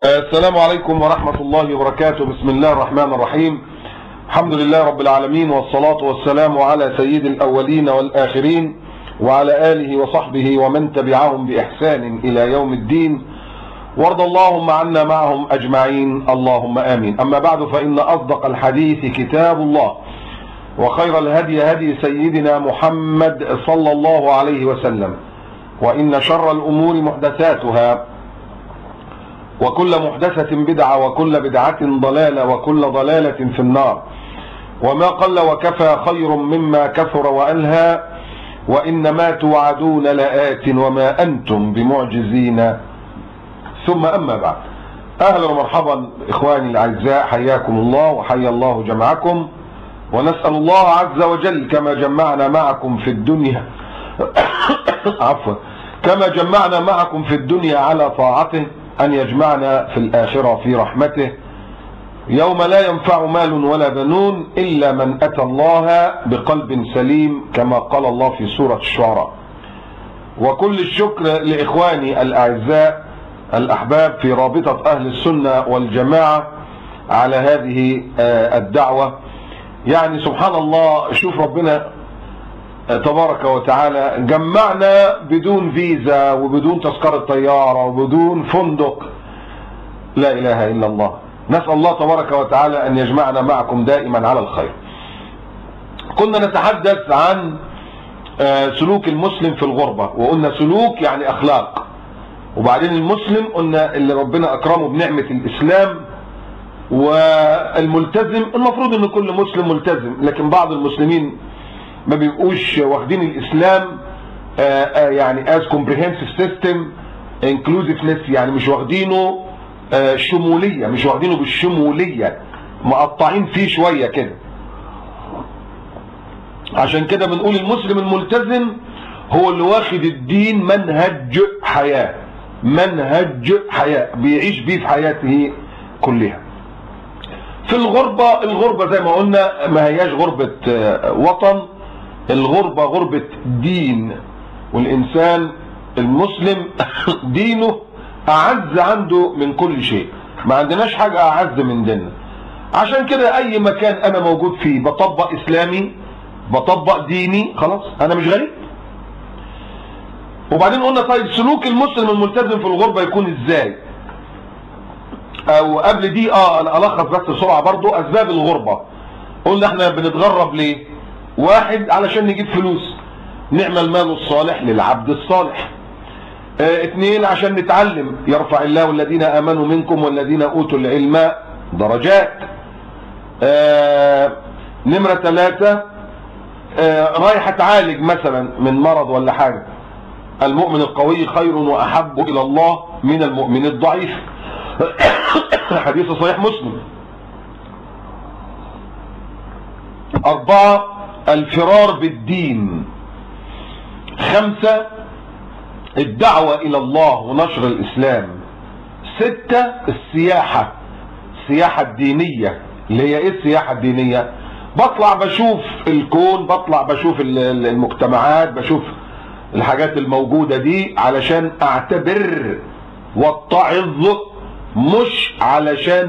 السلام عليكم ورحمة الله وبركاته. بسم الله الرحمن الرحيم. الحمد لله رب العالمين، والصلاة والسلام على سيد الأولين والآخرين وعلى آله وصحبه ومن تبعهم بإحسان إلى يوم الدين، وارض اللهم عنا معهم أجمعين، اللهم آمين. أما بعد، فإن أصدق الحديث كتاب الله، وخير الهدي هدي سيدنا محمد صلى الله عليه وسلم، وإن شر الأمور محدثاتها، وكل محدثة بدعة، وكل بدعة ضلالة، وكل ضلالة في النار. وما قل وكفى خير مما كثر وألهى، وإنما توعدون لآت وما أنتم بمعجزين. ثم أما بعد، أهلا ومرحبا إخواني الأعزاء، حياكم الله وحيا الله جمعكم، ونسأل الله عز وجل كما جمعنا معكم في الدنيا عفوا كما جمعنا معكم في الدنيا على طاعته، أن يجمعنا في الآخرة في رحمته، يوم لا ينفع مال ولا بنون إلا من أتى الله بقلب سليم، كما قال الله في سورة الشعراء. وكل الشكر لإخواني الأعزاء الأحباب في رابطة أهل السنة والجماعة على هذه الدعوة. يعني سبحان الله، شوف ربنا تبارك وتعالى جمعنا بدون فيزا وبدون تذكرة طيارة وبدون فندق. لا إله إلا الله. نسأل الله تبارك وتعالى أن يجمعنا معكم دائما على الخير. كنا نتحدث عن سلوك المسلم في الغربة، وقلنا سلوك يعني أخلاق، وبعدين المسلم قلنا اللي ربنا أكرمه بنعمة الإسلام، والملتزم المفروض أن كل مسلم ملتزم، لكن بعض المسلمين ما بيبقوش واخدين الإسلام يعني as comprehensive system inclusiveness، يعني مش واخدينه شمولية، مش واخدينه بالشمولية، مقطعين فيه شوية كده. عشان كده بنقول المسلم الملتزم هو اللي واخد الدين منهج حياة، منهج حياة بيعيش بيه في حياته كلها. في الغربة زي ما قلنا ما هياش غربة وطن، الغربة غربة دين، والإنسان المسلم دينه أعز عنده من كل شيء، ما عندناش حاجة أعز من ديننا. عشان كده أي مكان أنا موجود فيه بطبق إسلامي، بطبق ديني، خلاص أنا مش غريب. وبعدين قلنا طيب سلوك المسلم الملتزم في الغربة يكون إزاي؟ أو قبل دي أنا ألخص بس بسرعة برضو أسباب الغربة. قلنا إحنا بنتغرب ليه؟ واحد، علشان نجيب فلوس، نعمل المال الصالح للعبد الصالح. اثنين، عشان نتعلم، يرفع الله الذين آمنوا منكم والذين أوتوا العلم درجات. نمرة ثلاثة، رايح اتعالج مثلا من مرض ولا حاجة، المؤمن القوي خير وأحب إلى الله من المؤمن الضعيف حديث صحيح مسلم. أربعة، الفرار بالدين. خمسة، الدعوة إلى الله ونشر الإسلام. ستة، السياحة، السياحة الدينية، اللي هي إيه السياحة الدينية؟ بطلع بشوف الكون، بطلع بشوف المجتمعات، بشوف الحاجات الموجودة دي علشان أعتبر واتعظ، مش علشان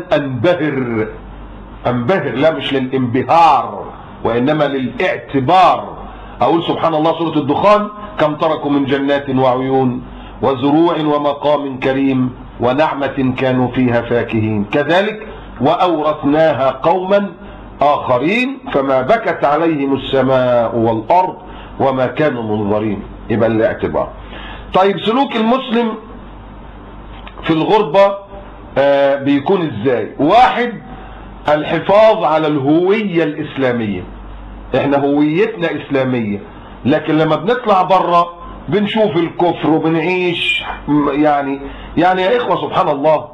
أنبهر، لا مش للانبهار وإنما للاعتبار. أقول سبحان الله، سورة الدخان، كم تركوا من جنات وعيون وزروع ومقام كريم ونعمة كانوا فيها فاكهين، كذلك وأورثناها قوما آخرين فما بكت عليهم السماء والأرض وما كانوا منظرين. يبقى الاعتبار. طيب سلوك المسلم في الغربة بيكون ازاي؟ واحد، الحفاظ على الهوية الإسلامية. احنا هويتنا إسلامية، لكن لما بنطلع بره بنشوف الكفر وبنعيش يعني يا إخوة سبحان الله.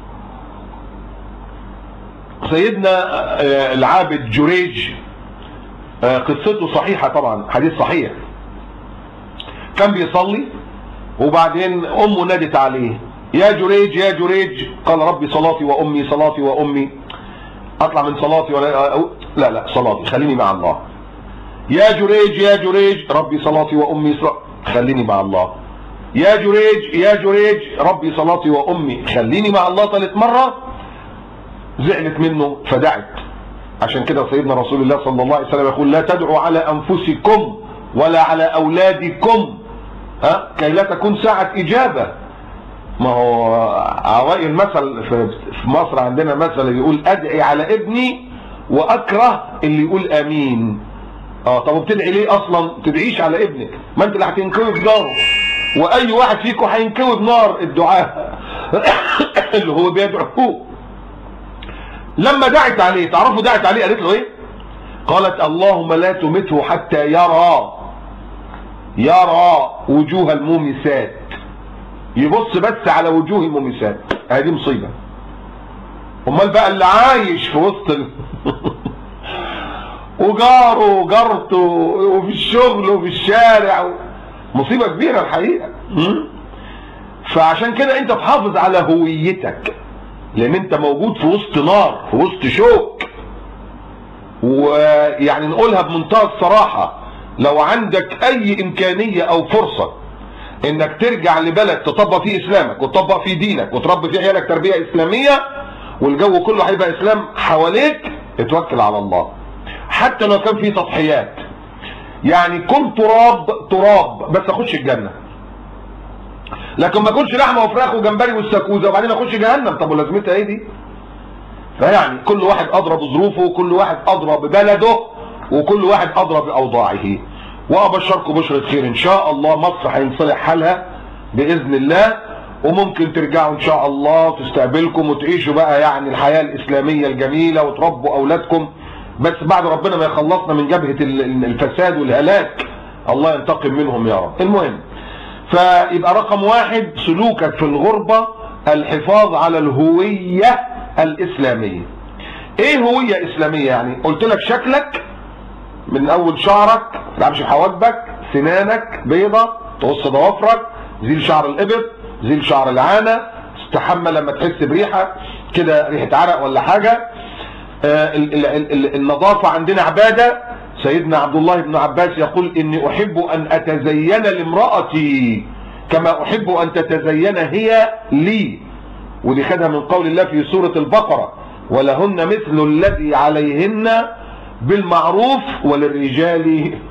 سيدنا العابد جريج، قصته صحيحة طبعا، حديث صحيح. كان بيصلي وبعدين أمه نادت عليه، يا جريج يا جريج، قال ربي صلاتي وأمي، صلاتي وأمي، أطلع من صلاتي ولا لا صلاتي، خليني مع الله. يا جريج يا جريج، ربي صلاتي وأمي، خليني مع الله. يا جريج يا جريج ربي صلاتي وامي خليني مع الله ثالث مره، زعلت منه فدعت. عشان كده سيدنا رسول الله صلى الله عليه وسلم يقول لا تدعوا على انفسكم ولا على اولادكم كي لا تكون ساعة اجابة. ما هو عوائل المثل في مصر عندنا مثل يقول ادعي على ابني واكره اللي يقول امين. طب وبتدعي ليه اصلا؟ تدعيش على ابنك، ما انت اللي هتنكوي بناره، واي واحد فيكم هينكوي بنار الدعاء اللي هو بيدعوه. لما دعت عليه، تعرفوا دعت عليه قالت له ايه؟ قالت اللهم لا تمته حتى يرى وجوه المومسات، يبص بس على وجوه المومسات. هذه مصيبه. امال بقى اللي عايش في وسط وجاره وجارته وفي الشغل وفي الشارع، مصيبه كبيره الحقيقه. فعشان كده انت تحافظ على هويتك، لان انت موجود في وسط نار، في وسط شوك. ويعني نقولها بمنتهى الصراحه، لو عندك اي امكانيه او فرصه انك ترجع لبلد تطبق فيه اسلامك وتطبق فيه دينك وتربي فيه عيالك تربيه اسلاميه والجو كله هيبقى اسلام حواليك، اتوكل على الله. حتى لو كان فيه تضحيات، يعني كن تراب بس اخش الجنه، لكن ما اكلش لحمه وفراخ وجمبري والسكوزه وبعدين اخش جهنم. طب ولازمتها ايه دي؟ فيعني كل واحد ادرى بظروفه، وكل واحد ادرى ببلده، وكل واحد ادرى باوضاعه. وابشركم بشرة خير ان شاء الله، مصر هينصلح حالها باذن الله، وممكن ترجعوا ان شاء الله تستقبلكم وتعيشوا بقى يعني الحياه الاسلاميه الجميله وتربوا اولادكم، بس بعد ربنا ما يخلصنا من جبهه الفساد والهلاك، الله ينتقم منهم يا رب. المهم، فيبقى رقم واحد سلوكك في الغربه الحفاظ على الهويه الاسلاميه. ايه هويه اسلاميه؟ يعني قلت لك شكلك من اول شعرك، ما تلعبش بحواجبك، سنانك بيضه، تقص ضوافرك، زيل شعر الابط، زيل شعر العانه، تستحمى لما تحس بريحه كده، ريحه عرق ولا حاجه. النظافه عندنا عباده. سيدنا عبد الله بن عباس يقول اني احب ان اتزين لامرأتي كما احب ان تتزين هي لي، ودي خدها من قول الله في سورة البقرة ولهن مثل الذي عليهن بالمعروف وللرجال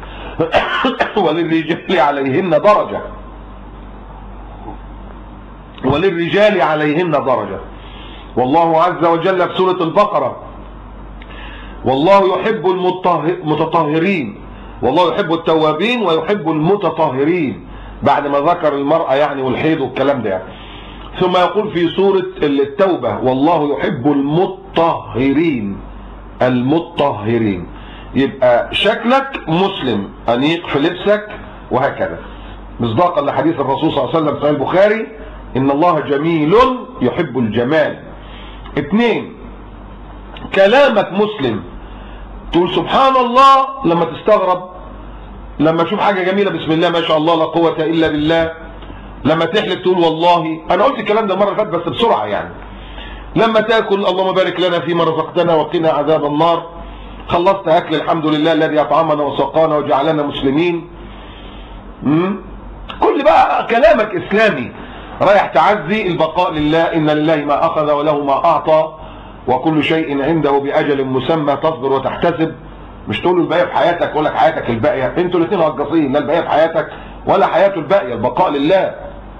عليهن درجة، وللرجال عليهن درجة. والله عز وجل في سورة البقرة والله يحب المتطهرين، والله يحب التوابين ويحب المتطهرين، بعد ما ذكر المرأة يعني والحيض والكلام ده يعني. ثم يقول في سورة التوبة والله يحب المطهرين. يبقى شكلك مسلم، أنيق في لبسك وهكذا، مصداقا لحديث الرسول صلى الله عليه وسلم في صحيح البخاري إن الله جميل يحب الجمال. 2 كلامك مسلم، تقول سبحان الله لما تستغرب، لما تشوف حاجة جميلة بسم الله ما شاء الله لا قوة إلا بالله، لما تحلف تقول والله. أنا قلت الكلام ده المرة اللي فاتت بس بسرعة يعني. لما تاكل اللهم بارك لنا فيما رزقتنا وقنا عذاب النار، خلصت أكل الحمد لله الذي أطعمنا وسقانا وجعلنا مسلمين. كل بقى كلامك إسلامي، رايح تعزي البقاء لله، إن لله ما أخذ وله ما أعطى وكل شيء عنده بأجل مسمى، تصبر وتحتسب. مش تقول له الباقية في حياتك، اقول لك حياتك الباقية، انتوا الاثنين هجاصين، لا الباقية في حياتك ولا حياته الباقية، البقاء لله.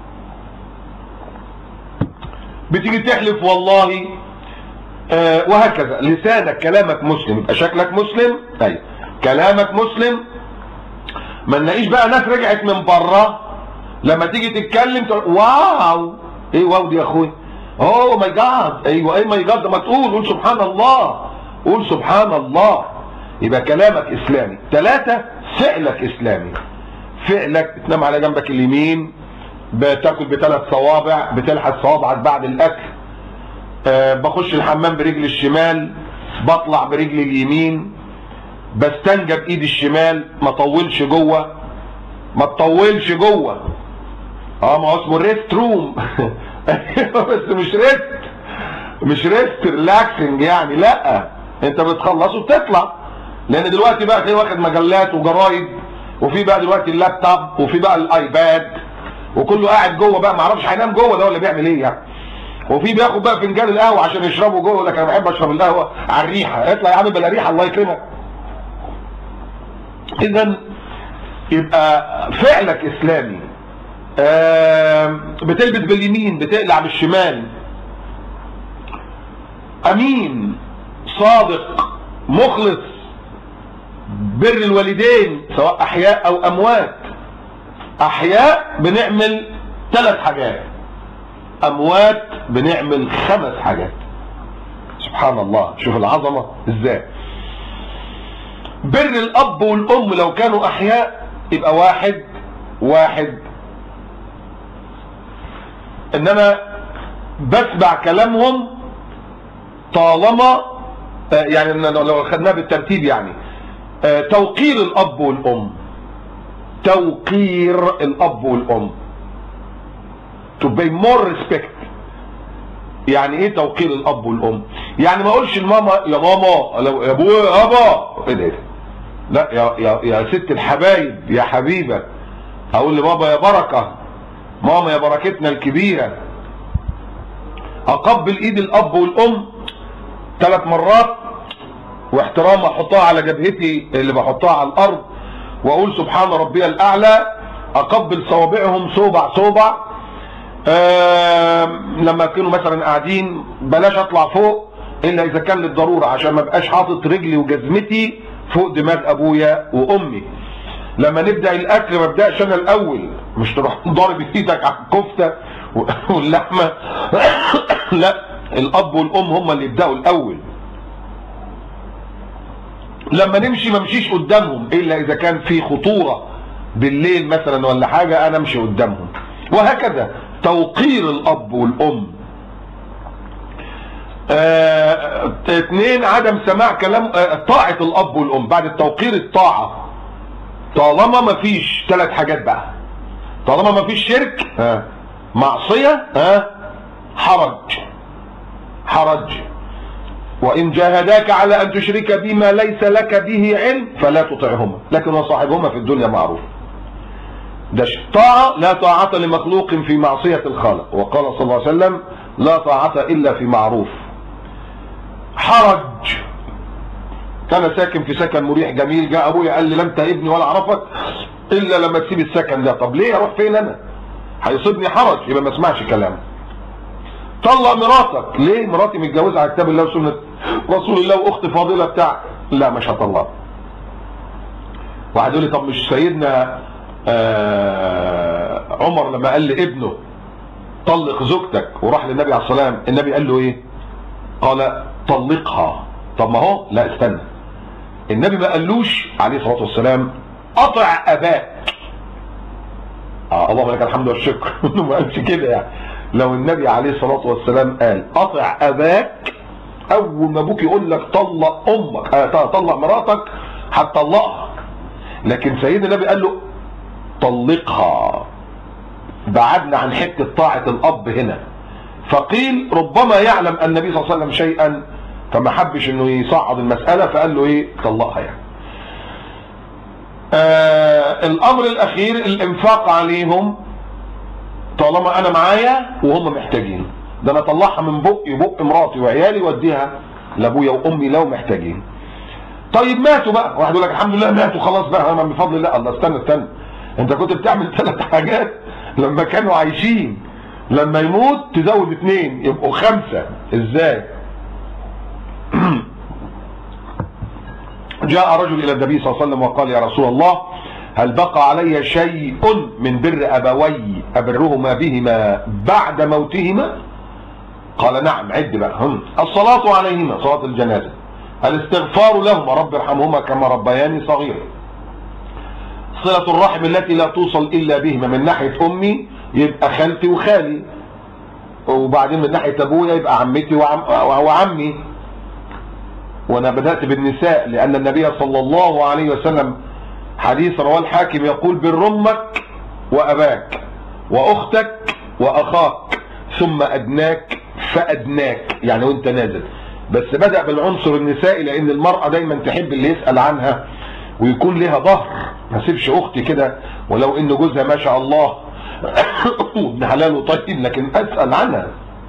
بتيجي تحلف والله وهكذا. لسانك كلامك مسلم، يبقى شكلك مسلم، ايوه كلامك مسلم. ما نلاقيش بقى ناس رجعت من بره لما تيجي تتكلم تقول واو، ايه واو دي يا اخوي؟ اوه ماي جاد، ايوه ايه ماي جاد، ما قول سبحان الله، قول سبحان الله. يبقى كلامك اسلامي. 3 فعلك اسلامي، فعلك تنام على جنبك اليمين، بتاكل ب3 صوابع، بتلحس صوابعك بعد الاكل، بخش الحمام برجل الشمال، بطلع برجل اليمين، بستنجى بايدي الشمال، ما طولش جوه، ما تطولش جوه. ما هو اسمه ريست روم بس مش ريست ريلاكسنج يعني، لا انت بتخلص وبتطلع. لان دلوقتي بقى تلاقي واخد مجلات وجرايد، وفي بقى دلوقتي اللابتوب، وفي بقى الايباد، وكله قاعد جوه بقى، ما اعرفش هينام جوه ده ولا بيعمل ايه يعني. وفي بياخد بقى فنجان القهوه عشان يشربه جوه، يقول لك انا بحب اشرب القهوه على الريحه. اطلع يا عم بلا ريحه الله يكرمك. اذا يبقى فعلك اسلامي، بتلبس باليمين بتقلع بالشمال، امين صادق مخلص، بر الوالدين سواء احياء او اموات. احياء بنعمل 3 حاجات، اموات بنعمل 5 حاجات. سبحان الله، شوف العظمه ازاي. بر الاب والام لو كانوا احياء يبقى واحد، انما بتبع كلامهم طالما يعني لو خدناه بالترتيب يعني توقير الاب والام، توقير الاب والام to pay more respect. يعني ايه توقير الاب والام؟ يعني ما اقولش لماما يا ماما، لو يا ابويا يابا، ايه ده لا، يا ست الحبايب يا حبيبه. اقول لبابا يا بركه، ماما يا بركتنا الكبيره. اقبل ايد الاب والام 3 مرات، واحترام احطها على جبهتي اللي بحطها على الارض، واقول سبحان ربي الاعلى. اقبل صوابعهم صوبع. لما كانوا مثلا قاعدين بلاش اطلع فوق الا اذا كان للضروره، عشان ما بقاش حاطط رجلي وجزمتي فوق دماغ ابويا وامي. لما نبدا الاكل ما ابداش انا الاول، مش تروح ضارب ايدك على الكفته واللحمه لا، الاب والام هم اللي يبداوا الاول. لما نمشي ما امشيش قدامهم الا اذا كان في خطوره بالليل مثلا ولا حاجه، انا امشي قدامهم. وهكذا توقير الاب والام. 2 عدم سماع كلام، طاعه الاب والام. بعد التوقير الطاعه، طالما ما فيش 3 حاجات بقى، طالما ما فيش شرك، معصيه، حرج. وإن جاهداك على أن تشرك بما ليس لك به علم فلا تطعهما، لكن وصاحبهما في الدنيا معروف. ده طاعة، لا طاعة لمخلوق في معصية الخالق، وقال صلى الله عليه وسلم لا طاعة إلا في معروف. حرج، أنا ساكن في سكن مريح جميل، جاء أبويا قال لي لا أنت ابني ولا أعرفك إلا لما تسيب السكن ده. طب ليه أروح فين أنا؟ هيصيبني حرج، يبقى ما اسمعش كلامه. طلق مراتك، ليه؟ مراتي متجوزه على كتاب الله وسنه رسول الله واخت فاضله بتاع، لا مش هطلقها. واحد يقول لي طب مش سيدنا عمر لما قال لابنه طلق زوجتك وراح للنبي عليه الصلاه والسلام، النبي قال له ايه؟ قال طلقها. طب ما هو لا استنى، النبي ما قالوش عليه الصلاه والسلام قطع اباك. اللهم لك الحمد والشكر ما قالش كده يعني. لو النبي عليه الصلاة والسلام قال قطع أباك، أول ما أبوك يقول لك طلق أمك، طلق مراتك هتطلقها. لكن سيدنا النبي قال له طلقها. بعدنا عن حتة طاعة الأب هنا. فقيل ربما يعلم النبي صلى الله عليه وسلم شيئا فما حبش إنه يصعد المسألة، فقال له إيه؟ طلقها يعني. الأمر الأخير الإنفاق عليهم، طالما انا معايا وهم محتاجين، ده انا اطلعها من بقي وبق مراتي وعيالي واديها لابويا وامي لو محتاجين. طيب ماتوا بقى، واحد يقول لك الحمد لله ماتوا خلاص بقى انا بفضل الله. الله استنى، انت كنت بتعمل 3 حاجات لما كانوا عايشين، لما يموت تزود 2 يبقوا 5. ازاي؟ جاء رجل الى النبي صلى الله عليه وسلم وقال يا رسول الله هل بقى علي شيء من بر أبوي أبرهما بهما بعد موتهما؟ قال نعم. عد بقى. الصلاة عليهما، صلاة الجنازة، الاستغفار لهما رب ارحمهما كما ربياني صغيرا، صلة الرحم التي لا توصل إلا بهما، من ناحية أمي يبقى خالتي وخالي، وبعدين من ناحية أبويا يبقى عمتي وعمي. وأنا بدأت بالنساء لأن النبي صلى الله عليه وسلم حديث رواه الحاكم يقول بر امك واباك واختك واخاك ثم ادناك فادناك، يعني وانت نازل. بس بدأ بالعنصر النسائي لان المرأة دايما تحب اللي يسأل عنها ويكون لها ظهر، ما سيبش اختي كده ولو ان جوزها ما شاء الله ابن حلال وطيب، لكن اسأل عنها.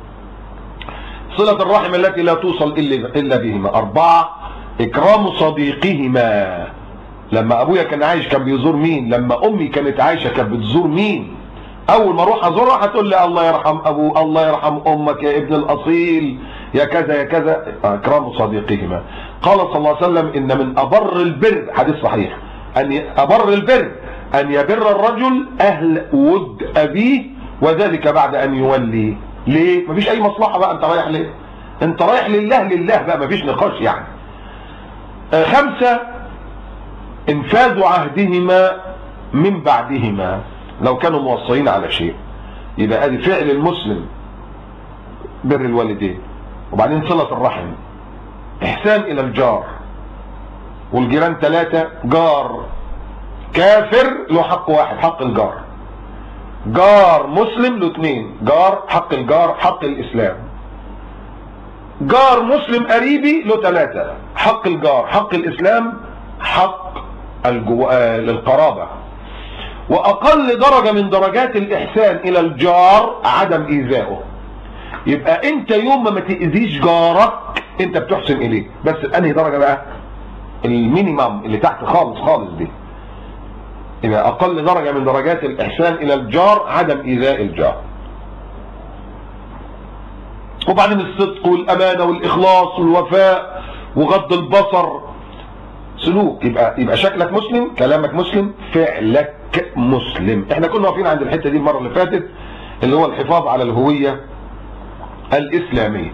صلة الرحم التي لا توصل الا بهما. 4 اكرام صديقهما. لما ابويا كان عايش كان بيزور مين؟ لما امي كانت عايشة كانت بتزور مين؟ اول ما اروح ازورها هتقول لي الله يرحم ابو، الله يرحم امك يا ابن الاصيل، يا كذا يا كذا. اكرام صديقهما. قال صلى الله عليه وسلم ان من ابر البر، حديث صحيح، ان ابر البر ان يبر الرجل اهل ود ابيه، وذلك بعد ان يولي. ليه؟ مفيش اي مصلحة بقى، انت رايح ليه؟ انت رايح لله، لله بقى، مفيش نقاش يعني. 5 انفاذ عهدهما من بعدهما لو كانوا موصيين على شيء. يبقى ادي فعل المسلم، بر الوالدين، وبعدين صلة الرحم، احسان الى الجار، والجيران 3. جار كافر له حق واحد، حق الجار. جار مسلم له 2. جار حق الجار، حق الاسلام. جار مسلم قريبي له 3. حق الجار، حق الاسلام، حق القرابة. واقل درجة من درجات الاحسان الى الجار عدم ايذائه. يبقى انت يوم ما تأذيش جارك انت بتحسن اليه، بس انهي درجة بقى؟ المينيمم اللي تحت خالص خالص دي. يبقى اقل درجة من درجات الاحسان الى الجار عدم ايذاء الجار. وبعدين الصدق والامانة والاخلاص والوفاء وغض البصر، سلوك. يبقى شكلك مسلم، كلامك مسلم، فعلك مسلم. احنا كنا واقفين عند الحتة دي المرة اللي فاتت، اللي هو الحفاظ على الهوية الاسلامية.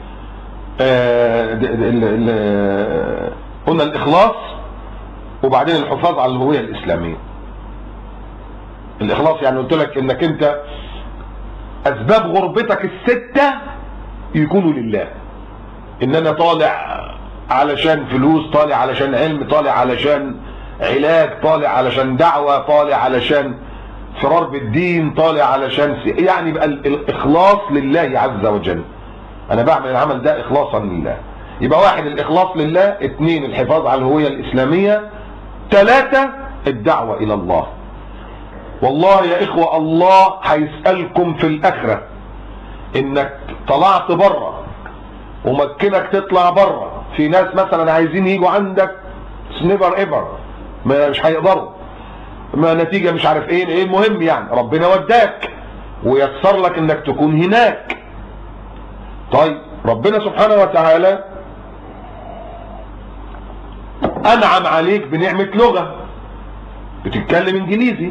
قلنا الاخلاص، وبعدين الحفاظ على الهوية الاسلامية. الاخلاص يعني قلت لك انك انت اسباب غربتك ال6 يكونوا لله. ان انا طالع علشان فلوس، طالع علشان علم، طالع علشان علاج، طالع علشان دعوة، طالع علشان فرار بالدين، طالع علشان يعني بقى الاخلاص لله عز وجل. انا بعمل العمل ده اخلاصا لله. يبقى 1 الاخلاص لله، 2 الحفاظ على الهوية الاسلامية، 3 الدعوة الى الله. والله يا اخوة الله هيسألكم في الاخرة انك طلعت بره ومكنك تطلع بره. في ناس مثلا عايزين يجوا عندك نيفر ايفر، مش هيقدروا، ما نتيجة مش عارف ايه. المهم يعني ربنا وداك ويسر لك انك تكون هناك. طيب ربنا سبحانه وتعالى انعم عليك بنعمة لغة، بتتكلم انجليزي.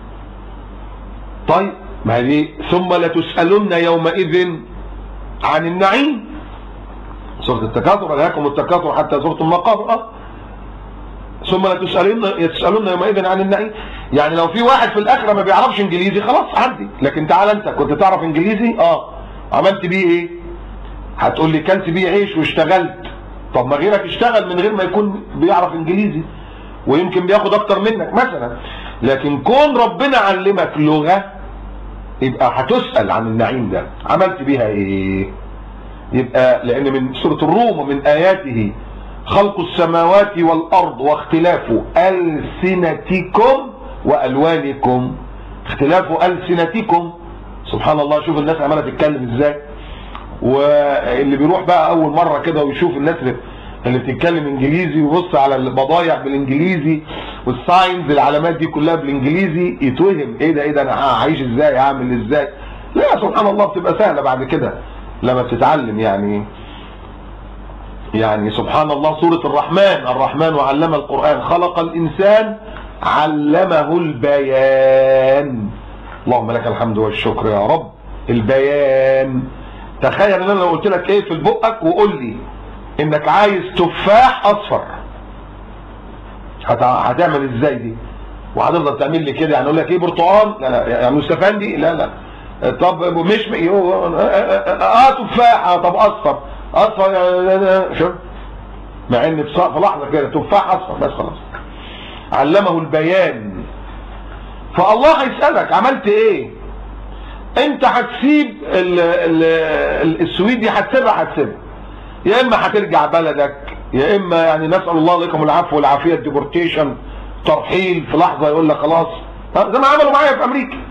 طيب ما دي ثم لتسألن يومئذ عن النعيم. سورة التكاثر، ألهاكم التكاثر حتى زرتم المقابر. ثم لتسألن يومئذ عن النعيم. يعني لو في واحد في الآخرة ما بيعرفش انجليزي خلاص عدي، لكن تعال انت كنت تعرف انجليزي، عملت بيه ايه؟ هتقول لي كلت بيه عيش واشتغلت. طب ما غيرك اشتغل من غير ما يكون بيعرف انجليزي، ويمكن بياخد اكتر منك مثلا. لكن كون ربنا علمك لغة يبقى هتسأل عن النعيم ده عملت بيها ايه. يبقى لان من سورة الروم ومن اياته خلق السماوات والارض واختلاف السنتكم والوانكم. اختلاف السنتكم، سبحان الله. شوف الناس عماله تتكلم ازاي. واللي بيروح بقى اول مرة كده ويشوف الناس اللي بتتكلم انجليزي ويبص على البضايع بالانجليزي والساينز، العلامات دي كلها بالانجليزي، يتوهم ايه ده انا هعيش ازاي، هعمل ازاي. لا سبحان الله بتبقى سهلة بعد كده لما بتتعلم. يعني سبحان الله. سورة الرحمن علم القرآن، خلق الإنسان علمه البيان. اللهم لك الحمد والشكر يا رب. البيان، تخيل ان انا لو قلت لك ايه في بقك وقول لي انك عايز تفاح اصفر، هتعمل ازاي دي؟ وهتفضل تعمل لي كده، يعني اقول لك ايه برتقال؟ لا يعني مستفندي؟ لا. طب مش تفاح، طب اصفر شوف، مع ان في لحظه كده تفاح اصفر بس خلاص. علمه البيان. فالله هيسألك عملت ايه؟ انت هتسيب السويد دي، هتسيبها يا اما هترجع بلدك، يا اما يعني نسأل الله لكم العفو والعافية، الديبورتيشن، ترحيل في لحظة، يقول لك خلاص زي ما عملوا معايا في امريكا.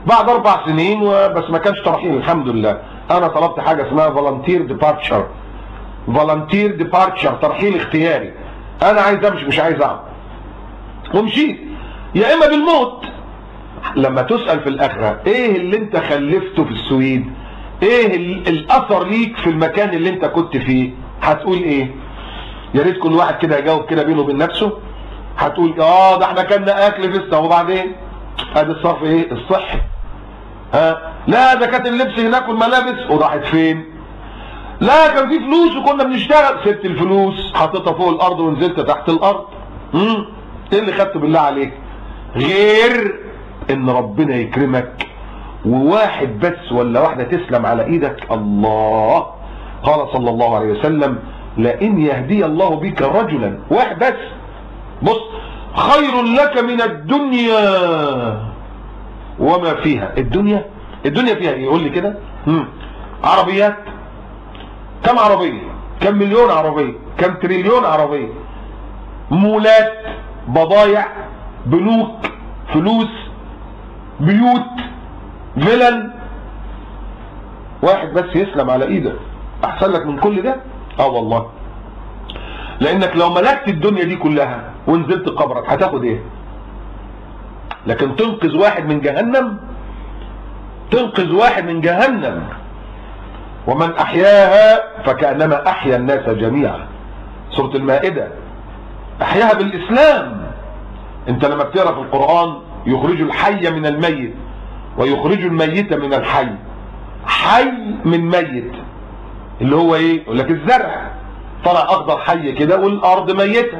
بعد 4 سنين بس ما كانش ترحيل الحمد لله، انا طلبت حاجه اسمها فولنتير ديبارتشر، فولنتير ديبارتشر، ترحيل اختياري، انا عايز امشي مش عايز اقعد، ومشيت، يا اما بالموت. لما تسأل في الاخره ايه اللي انت خلفته في السويد، ايه الاثر ليك في المكان اللي انت كنت فيه، هتقول ايه؟ يا ريت كل واحد كده يجاوب كده بينه وبين نفسه. هتقول ده احنا كنا اكل فسته، وبعدين ادي الصرف ايه؟ الصحي. لا ده كانت اللبس هناك والملابس، وراحت فين؟ لا كان في فلوس وكنا بنشتغل، سبت الفلوس حطيتها فوق الارض ونزلت تحت الارض. ايه اللي خدته بالله عليك؟ غير ان ربنا يكرمك وواحد بس ولا واحده تسلم على ايدك. الله قال صلى الله عليه وسلم: لئن يهدي الله بك رجلا، واحد بس، بص، خير لك من الدنيا وما فيها. الدنيا فيها ايه؟ يقول لي كده. عربيات، كم عربيه؟ كم مليون عربيه؟ كم تريليون عربيه؟ مولات، بضايع، بنوك، فلوس، بيوت، فلل. واحد بس يسلم على ايدك احسن لك من كل ده. والله، لانك لو ملكت الدنيا دي كلها ونزلت قبرك هتاخد ايه؟ لكن تنقذ واحد من جهنم، تنقذ واحد من جهنم. ومن احياها فكأنما احيا الناس جميعا، سورة المائدة. احياها بالاسلام. انت لما بتقرا في القرآن يخرج الحي من الميت ويخرج الميت من الحي. حي من ميت اللي هو ايه؟ يقول لك الزرع طلع اخضر حي كده والارض ميته.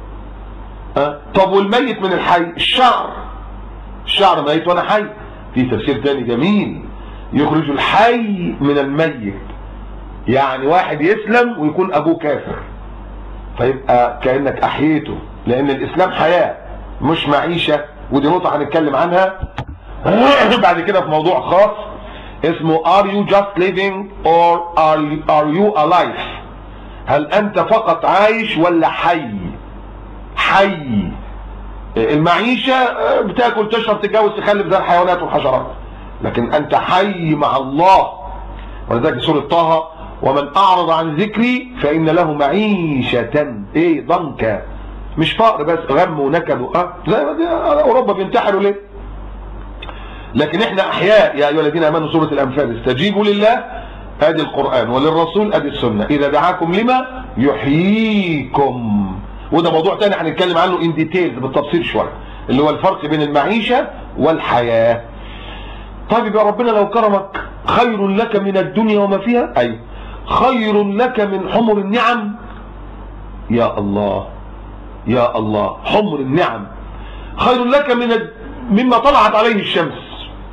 طب والميت من الحي؟ الشعر ميت وانا حي. في تفسير تاني جميل: يخرج الحي من الميت، يعني واحد يسلم ويكون ابوه كافر، فيبقى كأنك احييته، لان الاسلام حياة مش معيشة. ودي نقطة هنتكلم عنها بعد كده في موضوع خاص اسمه Are you just living or are you alive؟ هل انت فقط عايش ولا حي؟ حي. المعيشة بتاكل تشرب تتجوز تخلف زي الحيوانات والحشرات، لكن انت حي مع الله. ولذلك سورة طه: ومن اعرض عن ذكري فان له معيشة ضنكا. مش فقر بس، غم ونكد. زي ما اوروبا بينتحروا ليه؟ لكن احنا احياء. يا ايها الذين امنوا، سورة الانفال: استجيبوا لله، ادي القرآن، وللرسول، ادي السنة، اذا دعاكم لما يحييكم. وده موضوع تاني هنتكلم عنه ان ديتيلز بالتفصيل شويه، اللي هو الفرق بين المعيشه والحياه. طيب يبقى ربنا لو كرمك خير لك من الدنيا وما فيها، اي خير لك من حمر النعم. يا الله يا الله، حمر النعم خير لك مما طلعت عليه الشمس.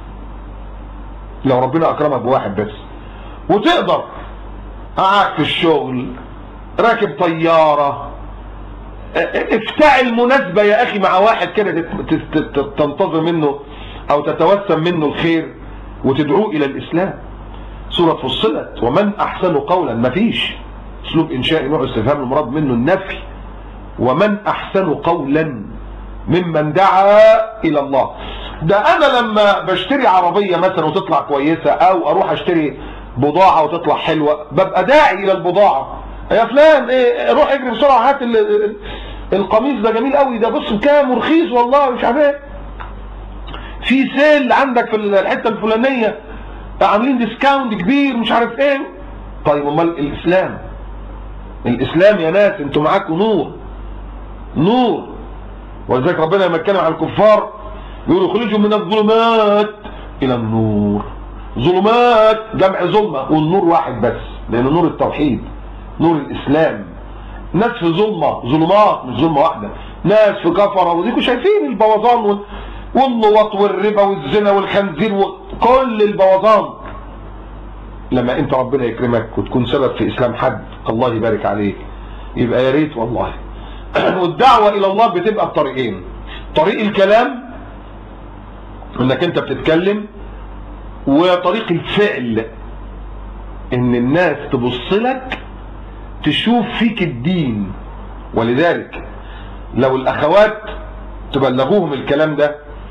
لو ربنا اكرمك بواحد بس وتقدر قاعد في الشغل، راكب طياره، افتعل مناسبة يا اخي مع واحد كده تنتظر منه او تتوسم منه الخير وتدعوه الى الاسلام. سورة فصلت: ومن احسن قولا. مفيش اسلوب انشائي نوع استفهام المراد منه النفي. ومن احسن قولا ممن دعا الى الله. ده انا لما بشتري عربية مثلا وتطلع كويسة، او اروح اشتري بضاعة وتطلع حلوة، ببقى داعي الى البضاعة. يا فلان روح اجري بسرعه هات القميص ده جميل قوي، ده بص بكام ورخيص والله مش عارف ايه، في سيل عندك في الحته الفلانيه عاملين ديسكاونت كبير مش عارف ايه. طيب امال الاسلام يا ناس انتوا معاكم نور. ولذلك ربنا لما اتكلم عن الكفار يقول: اخرجوا من الظلمات الى النور. ظلمات جمع ظلمه، والنور واحد بس، لان نور التوحيد، نور الاسلام. ناس في ظلمات، مش ظلمه واحده، ناس في كفره. وديكوا شايفين البوظان واللواط والربا والزنا والخنزير وكل البوظان. لما انت ربنا يكرمك وتكون سبب في اسلام حد، الله يبارك عليك، يبقى يا ريت والله. والدعوه الى الله بتبقى بطريقين: طريق الكلام انك انت بتتكلم، وطريق الفعل ان الناس تبص لك تشوف فيك الدين. ولذلك لو الاخوات تبلغوهم الكلام ده،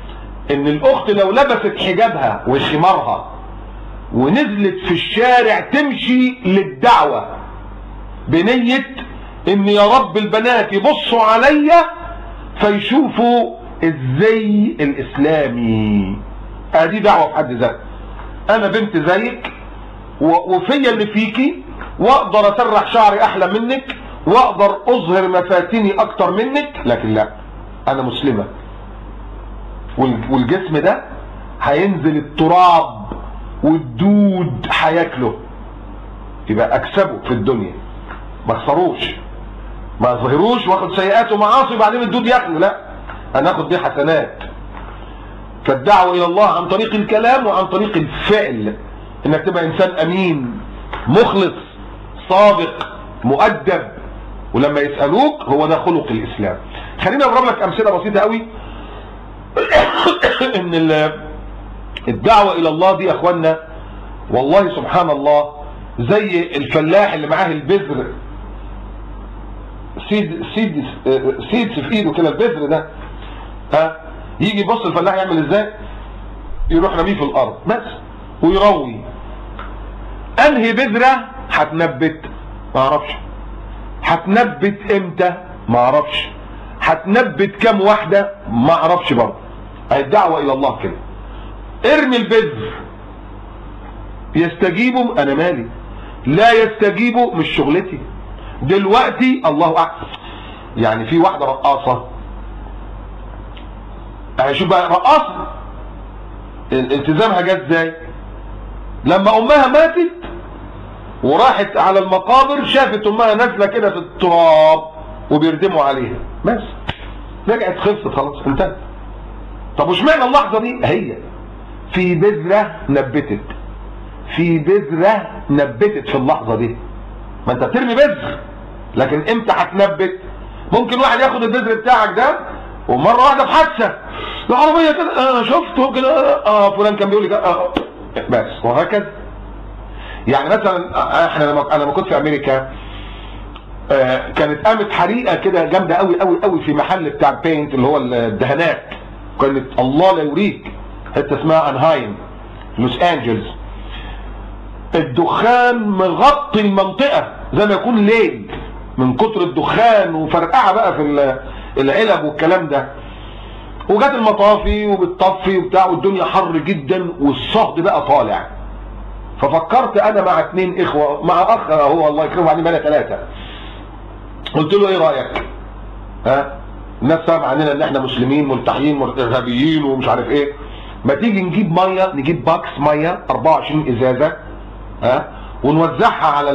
ان الاخت لو لبست حجابها وخمارها ونزلت في الشارع تمشي للدعوة بنية ان يا رب البنات يبصوا عليا فيشوفوا الزي الاسلامي، ادي دعوة في حد ذاتها. انا بنت زيك وفيا اللي فيكي، واقدر اسرح شعري احلى منك، واقدر اظهر مفاتني اكتر منك، لكن لا، انا مسلمة والجسم ده هينزل التراب والدود هياكله، يبقى اكسبه في الدنيا، ما اخسروش، ما اظهروش واخد سيئات ومعاصي وبعدين الدود ياكله، لا، انا اخد دي حسنات. فالدعوة الى الله عن طريق الكلام وعن طريق الفعل، انك تبقى انسان امين مخلص صادق مؤدب، ولما يسألوك هو ده خلق الاسلام. خليني اضرب لك امثلة بسيطة قوي. ان الدعوة الى الله دي يا اخوانا والله سبحان الله زي الفلاح اللي معاه البذر، سيدز في ايده كده، البذر ده يجي يبص الفلاح يعمل ازاي؟ يروح رميه في الارض بس ويروي. انهي بذرة هتنبت؟ ما اعرفش. هتنبت امتى؟ ما اعرفش. هتنبت كام واحدة؟ ما اعرفش برضه. الدعوة الى الله كده، ارمي البذر، يستجيبوا انا مالي، لا يستجيبوا مش شغلتي دلوقتي، الله اعلم. يعني في واحدة رقاصة، شوف بقى رقاصة التزامها جه ازاي؟ لما امها ماتت وراحت على المقابر شافت امها نازله كده في التراب وبيردموا عليها، بس رجعت خلصت خلاص انتهت. طب وش معنى اللحظه دي؟ هي في بذره نبتت، في بذره نبتت في اللحظه دي. ما انت بترمي بذر، لكن امتى هتنبت؟ ممكن واحد ياخد البذر بتاعك ده ومره واحده في حادثه العربيه كده، انا شفته كده، فلان كان بيقول لي بس، وهكذا. يعني مثلا احنا انا لما كنت في امريكا كانت قامت حريقه كده جامده قوي قوي قوي في محل بتاع بينت اللي هو الدهانات، كانت الله لا يوريك، حته اسمها انهايم لوس انجلز، الدخان مغطي المنطقه زي ما يكون ليل من كتر الدخان، وفرقعه بقى في العلب والكلام ده، وجات المطافي وبتطفي وبتاع، والدنيا حر جدا والصهد بقى طالع. ففكرت انا مع 2 اخوه، مع اخ هو الله يكرمه بعدين بقى 3، قلت له ايه رايك؟ الناس فاهم عننا ان احنا مسلمين ملتحيين ارهابيين ومش عارف ايه، ما تيجي نجيب ميه، نجيب باكس ميه 24 ازازه ونوزعها على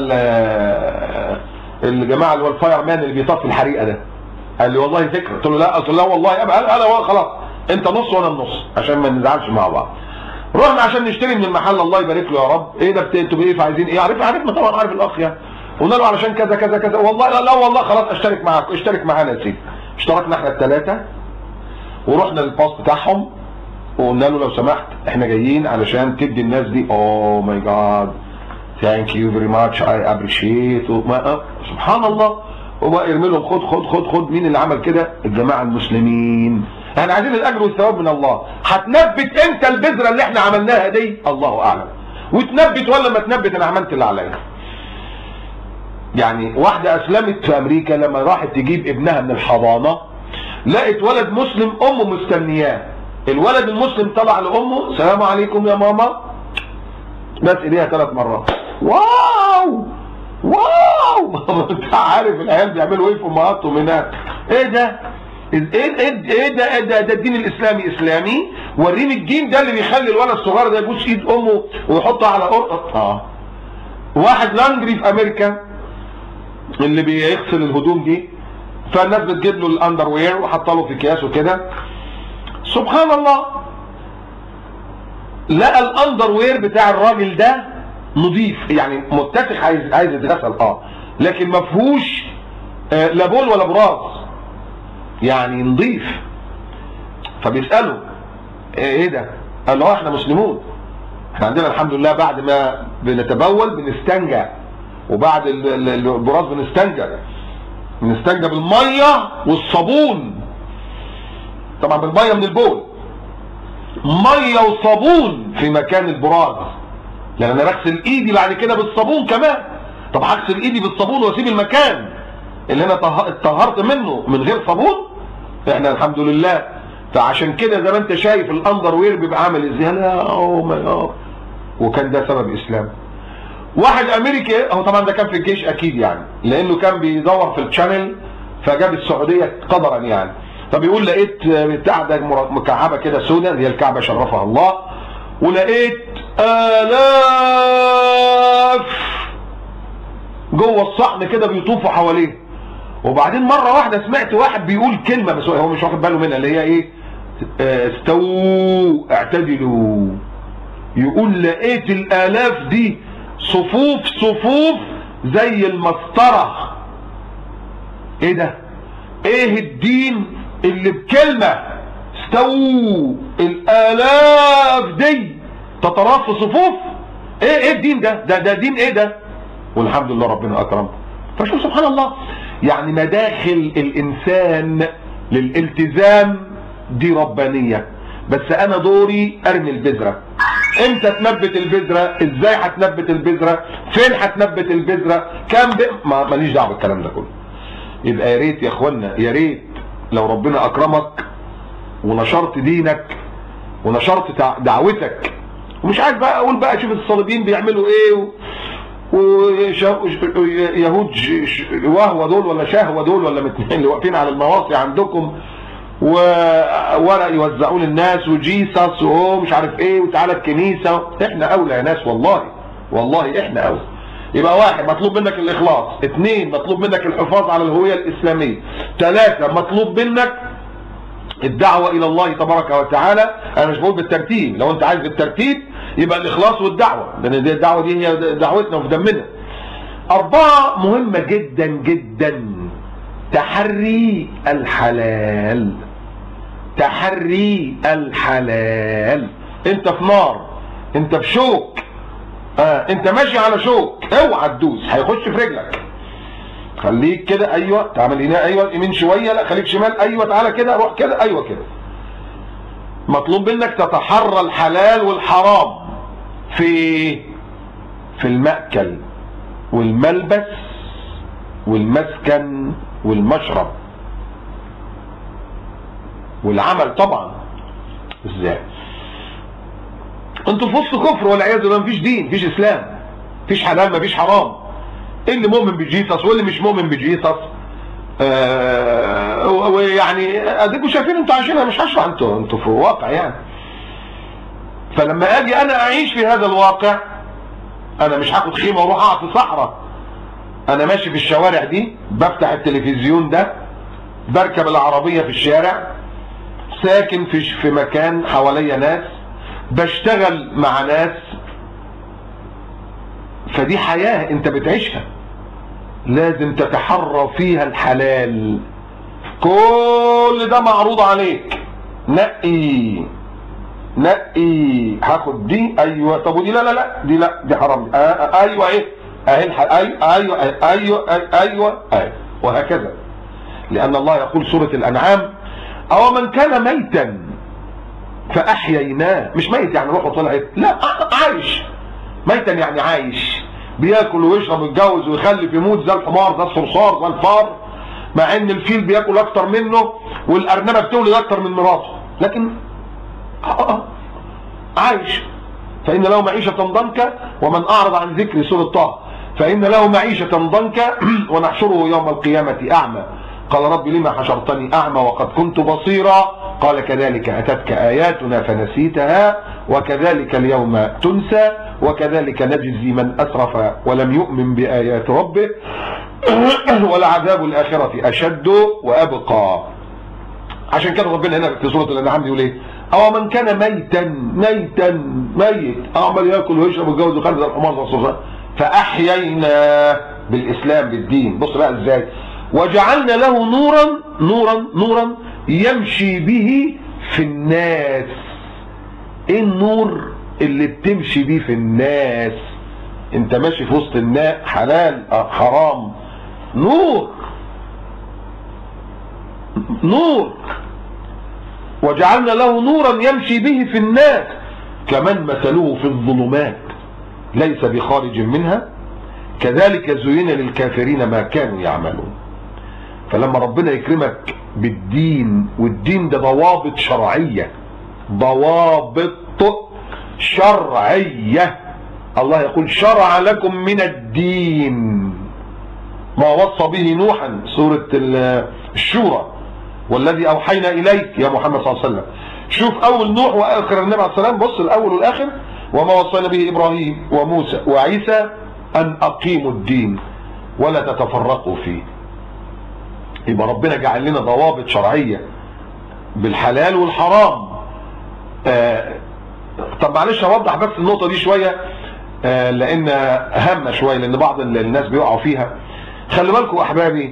الجماعه اللي هو الفاير مان اللي بيطفي الحريقه ده. قال لي والله فكره. قلت له لا، قلت له لا والله ابقى انا خلاص انت نص وانا النص عشان ما نزعلش مع بعض. رحنا عشان نشتري من المحل، الله يبارك له يا رب، ايه ده انتوا ايه عايزين ايه؟ عرفنا طبعا، عارف الاخ يعني. قلنا له علشان كذا كذا كذا، والله لا والله خلاص اشترك معاك، اشترك معانا يا سيدي. اشتركنا احنا ال3 ورحنا للباص بتاعهم وقلنا له لو سمحت احنا جايين علشان تدي الناس دي. اوه ماي جاد ثانك يو فيري ماتش اي ابريشيت. سبحان الله، وبقى يرمي لهم خد خد خد خد. مين اللي عمل كده؟ الجماعه المسلمين. احنا عايزين الاجر والثواب من الله. هتنبت امتى البذره اللي احنا عملناها دي؟ الله اعلم. وتنبت ولا ما تنبت، انا عملت اللي عليا. يعني واحده اسلمت في امريكا لما راحت تجيب ابنها من الحضانه، لقت ولد مسلم امه مستنياه. الولد المسلم طلع لامه السلام عليكم يا ماما، بس ايديها 3 مرات. واو واو. انت عارف العيال بيعملوا ايه في امهاتهم هناك؟ ايه ده؟ ده الدين الاسلامي اسلامي؟ وريني الدين ده اللي بيخلي الولد الصغير ده يبوس ايد امه ويحطها على قرطه. واحد لاندري في امريكا اللي بيغسل الهدوم دي، فالناس بتجيب له الاندر وير وحاطه له في اكياس وكده. سبحان الله، لقى الاندر وير بتاع الراجل ده نظيف، يعني متسخ، عايز يتغسل لكن ما فيهوش لا بول ولا براز، يعني نظيف. فبيسألوا ايه ده؟ قال له احنا مسلمون، احنا عندنا الحمد لله بعد ما بنتبول بنستنجى، وبعد البراز بنستنجى بالميه والصابون، طبعا بالميه من البول. ميه وصابون في مكان البراز، لان انا بغسل ايدي بعد كده بالصابون كمان. طب هغسل ايدي بالصابون واسيب المكان اللي انا اتطهرت منه من غير صابون؟ احنا الحمد لله. فعشان كده زي ما انت شايف الاندر وير بيبقى عامل ازاي، اوه ماي جاد. وكان ده سبب اسلام. واحد امريكي، هو طبعا ده كان في الجيش اكيد يعني، لانه كان بيدور في الشانل فجاب السعوديه قدرا يعني. فبيقول لقيت بتاع ده مكعبه كده سوداء، اللي هي الكعبه شرفها الله، ولقيت آلاف جوه الصحن كده بيطوفوا حواليه. وبعدين مره واحده سمعت واحد بيقول كلمه بس هو مش واخد باله منها، اللي هي ايه؟ استووا اعتدلوا. يقول لقيت الالاف دي صفوف صفوف زي المسطره. ايه ده؟ ايه الدين اللي بكلمه استووا الالاف دي تتراص في صفوف؟ ايه الدين ده؟ ده دين ايه ده؟ والحمد لله ربنا اكرمه. فشوف سبحان الله، يعني مداخل الانسان للالتزام دي ربانيه، بس انا دوري ارمي البذره. امتى تنبت البذره؟ ازاي هتنبت البذره؟ فين هتنبت البذره؟ كام ماليش دعوه بالكلام ده كله. يبقى يا ريت يا اخوانا، يا ريت لو ربنا اكرمك ونشرت دينك ونشرت دعوتك، ومش عايز بقى اقول بقى شوف الصليبيين بيعملوا ايه ويهود وهوه دول ولا شهوه دول ولا متنين اللي واقفين على المواصي عندكم وورق يوزعوه للناس وجيسس وهو مش عارف ايه وتعالى الكنيسه. احنا اولى يا ناس، والله احنا اولى. يبقى واحد مطلوب منك الاخلاص، اثنين مطلوب منك الحفاظ على الهويه الاسلاميه، ثلاثه مطلوب منك الدعوه الى الله تبارك وتعالى. انا مش بقول بالترتيب، لو انت عايز بالترتيب يبقى الاخلاص والدعوه، لان الدعوه دي هي دعوتنا وفي دمنا. اربعه مهمه جدا جدا، تحري الحلال. تحري الحلال. انت في نار، انت في شوك، انت ماشي على شوك، اوعى تدوس هيخش في رجلك. خليك كده، ايوه تعمل هنا، ايوه يمين شويه، لا خليك شمال، ايوه تعالى كده، روح كده، ايوه كده. مطلوب منك تتحرى الحلال والحرام في المأكل والملبس والمسكن والمشرب والعمل طبعا. ازاي؟ انتوا في وسط كفر والعياذ بالله، مفيش دين، مفيش اسلام، مفيش حلال، مفيش حرام. اللي مؤمن بجيسس واللي مش مؤمن بجيسس. ويعني اديكم شايفين انتوا عايشين، انا مش هشرح، انتوا في واقع يعني. فلما اجي انا اعيش في هذا الواقع، انا مش هاخد خيمه واروح اقعد في صحراء. انا ماشي في الشوارع دي، بفتح التلفزيون ده، بركب العربيه في الشارع، ساكن في مكان حواليا ناس، بشتغل مع ناس. فدي حياه انت بتعيشها، لازم تتحرى فيها الحلال. كل ده معروض عليك، نقي نقي. هاخد دي، ايوه، طب ودي لا لا لا، دي لا، دي حرام، ايوه ايه اهي، ايوه وهكذا. لان الله يقول سورة الانعام: او من كان ميتا فاحييناه. مش ميت يعني روحه طلعت، لا، عايش. ميتا يعني عايش، بياكل ويشرب ويتجوز ويخلف يموت زي الحمار، زي الصرصار، زي الفار، مع ان الفيل بياكل اكتر منه والارنبه بتولد اكتر من مراته، لكن عايش. فان له معيشه ضنكا ومن اعرض عن ذكر، سوره طه، فان له معيشه ضنكا ونحشره يوم القيامه اعمى قال رب لما حشرتني اعمى وقد كنت بصيرا قال كذلك اتتك اياتنا فنسيتها وكذلك اليوم تنسى وكذلك نجزي من اسرف ولم يؤمن بايات ربه ولعذاب الاخره اشد وابقى. عشان كده ربنا هنا في سوره الانعام يقول ايه؟ او من كان ميت عمال ياكل ويشرب ويتجوز ويخلف الحمار والصرصار فاحيينا بالاسلام بالدين. بص بقى ازاي: وجعلنا له نورا يمشي به في الناس. ايه النور اللي بتمشي بيه في الناس؟ انت ماشي في وسط الناس، حلال حرام، نور. وجعلنا له نورا يمشي به في الناس كمن مثله في الظلمات ليس بخارج منها كذلك زين للكافرين ما كانوا يعملون. فلما ربنا يكرمك بالدين، والدين ده ضوابط شرعية، ضوابط شرعية، الله يقول شرع لكم من الدين ما وصى به نوحا، سورة الشورى، والذي أوحينا إليك يا محمد صلى الله عليه وسلم. شوف أول نوح وآخر النبي عليه السلام، بص الأول والآخر، وما وصينا به إبراهيم وموسى وعيسى أن أقيموا الدين ولا تتفرقوا فيه. يبقى ربنا جعل لنا ضوابط شرعية بالحلال والحرام. طب معلش اوضح بس النقطة دي شوية لان هامة شوية، لان بعض الناس بيقعوا فيها. خلي بالكم احبابي،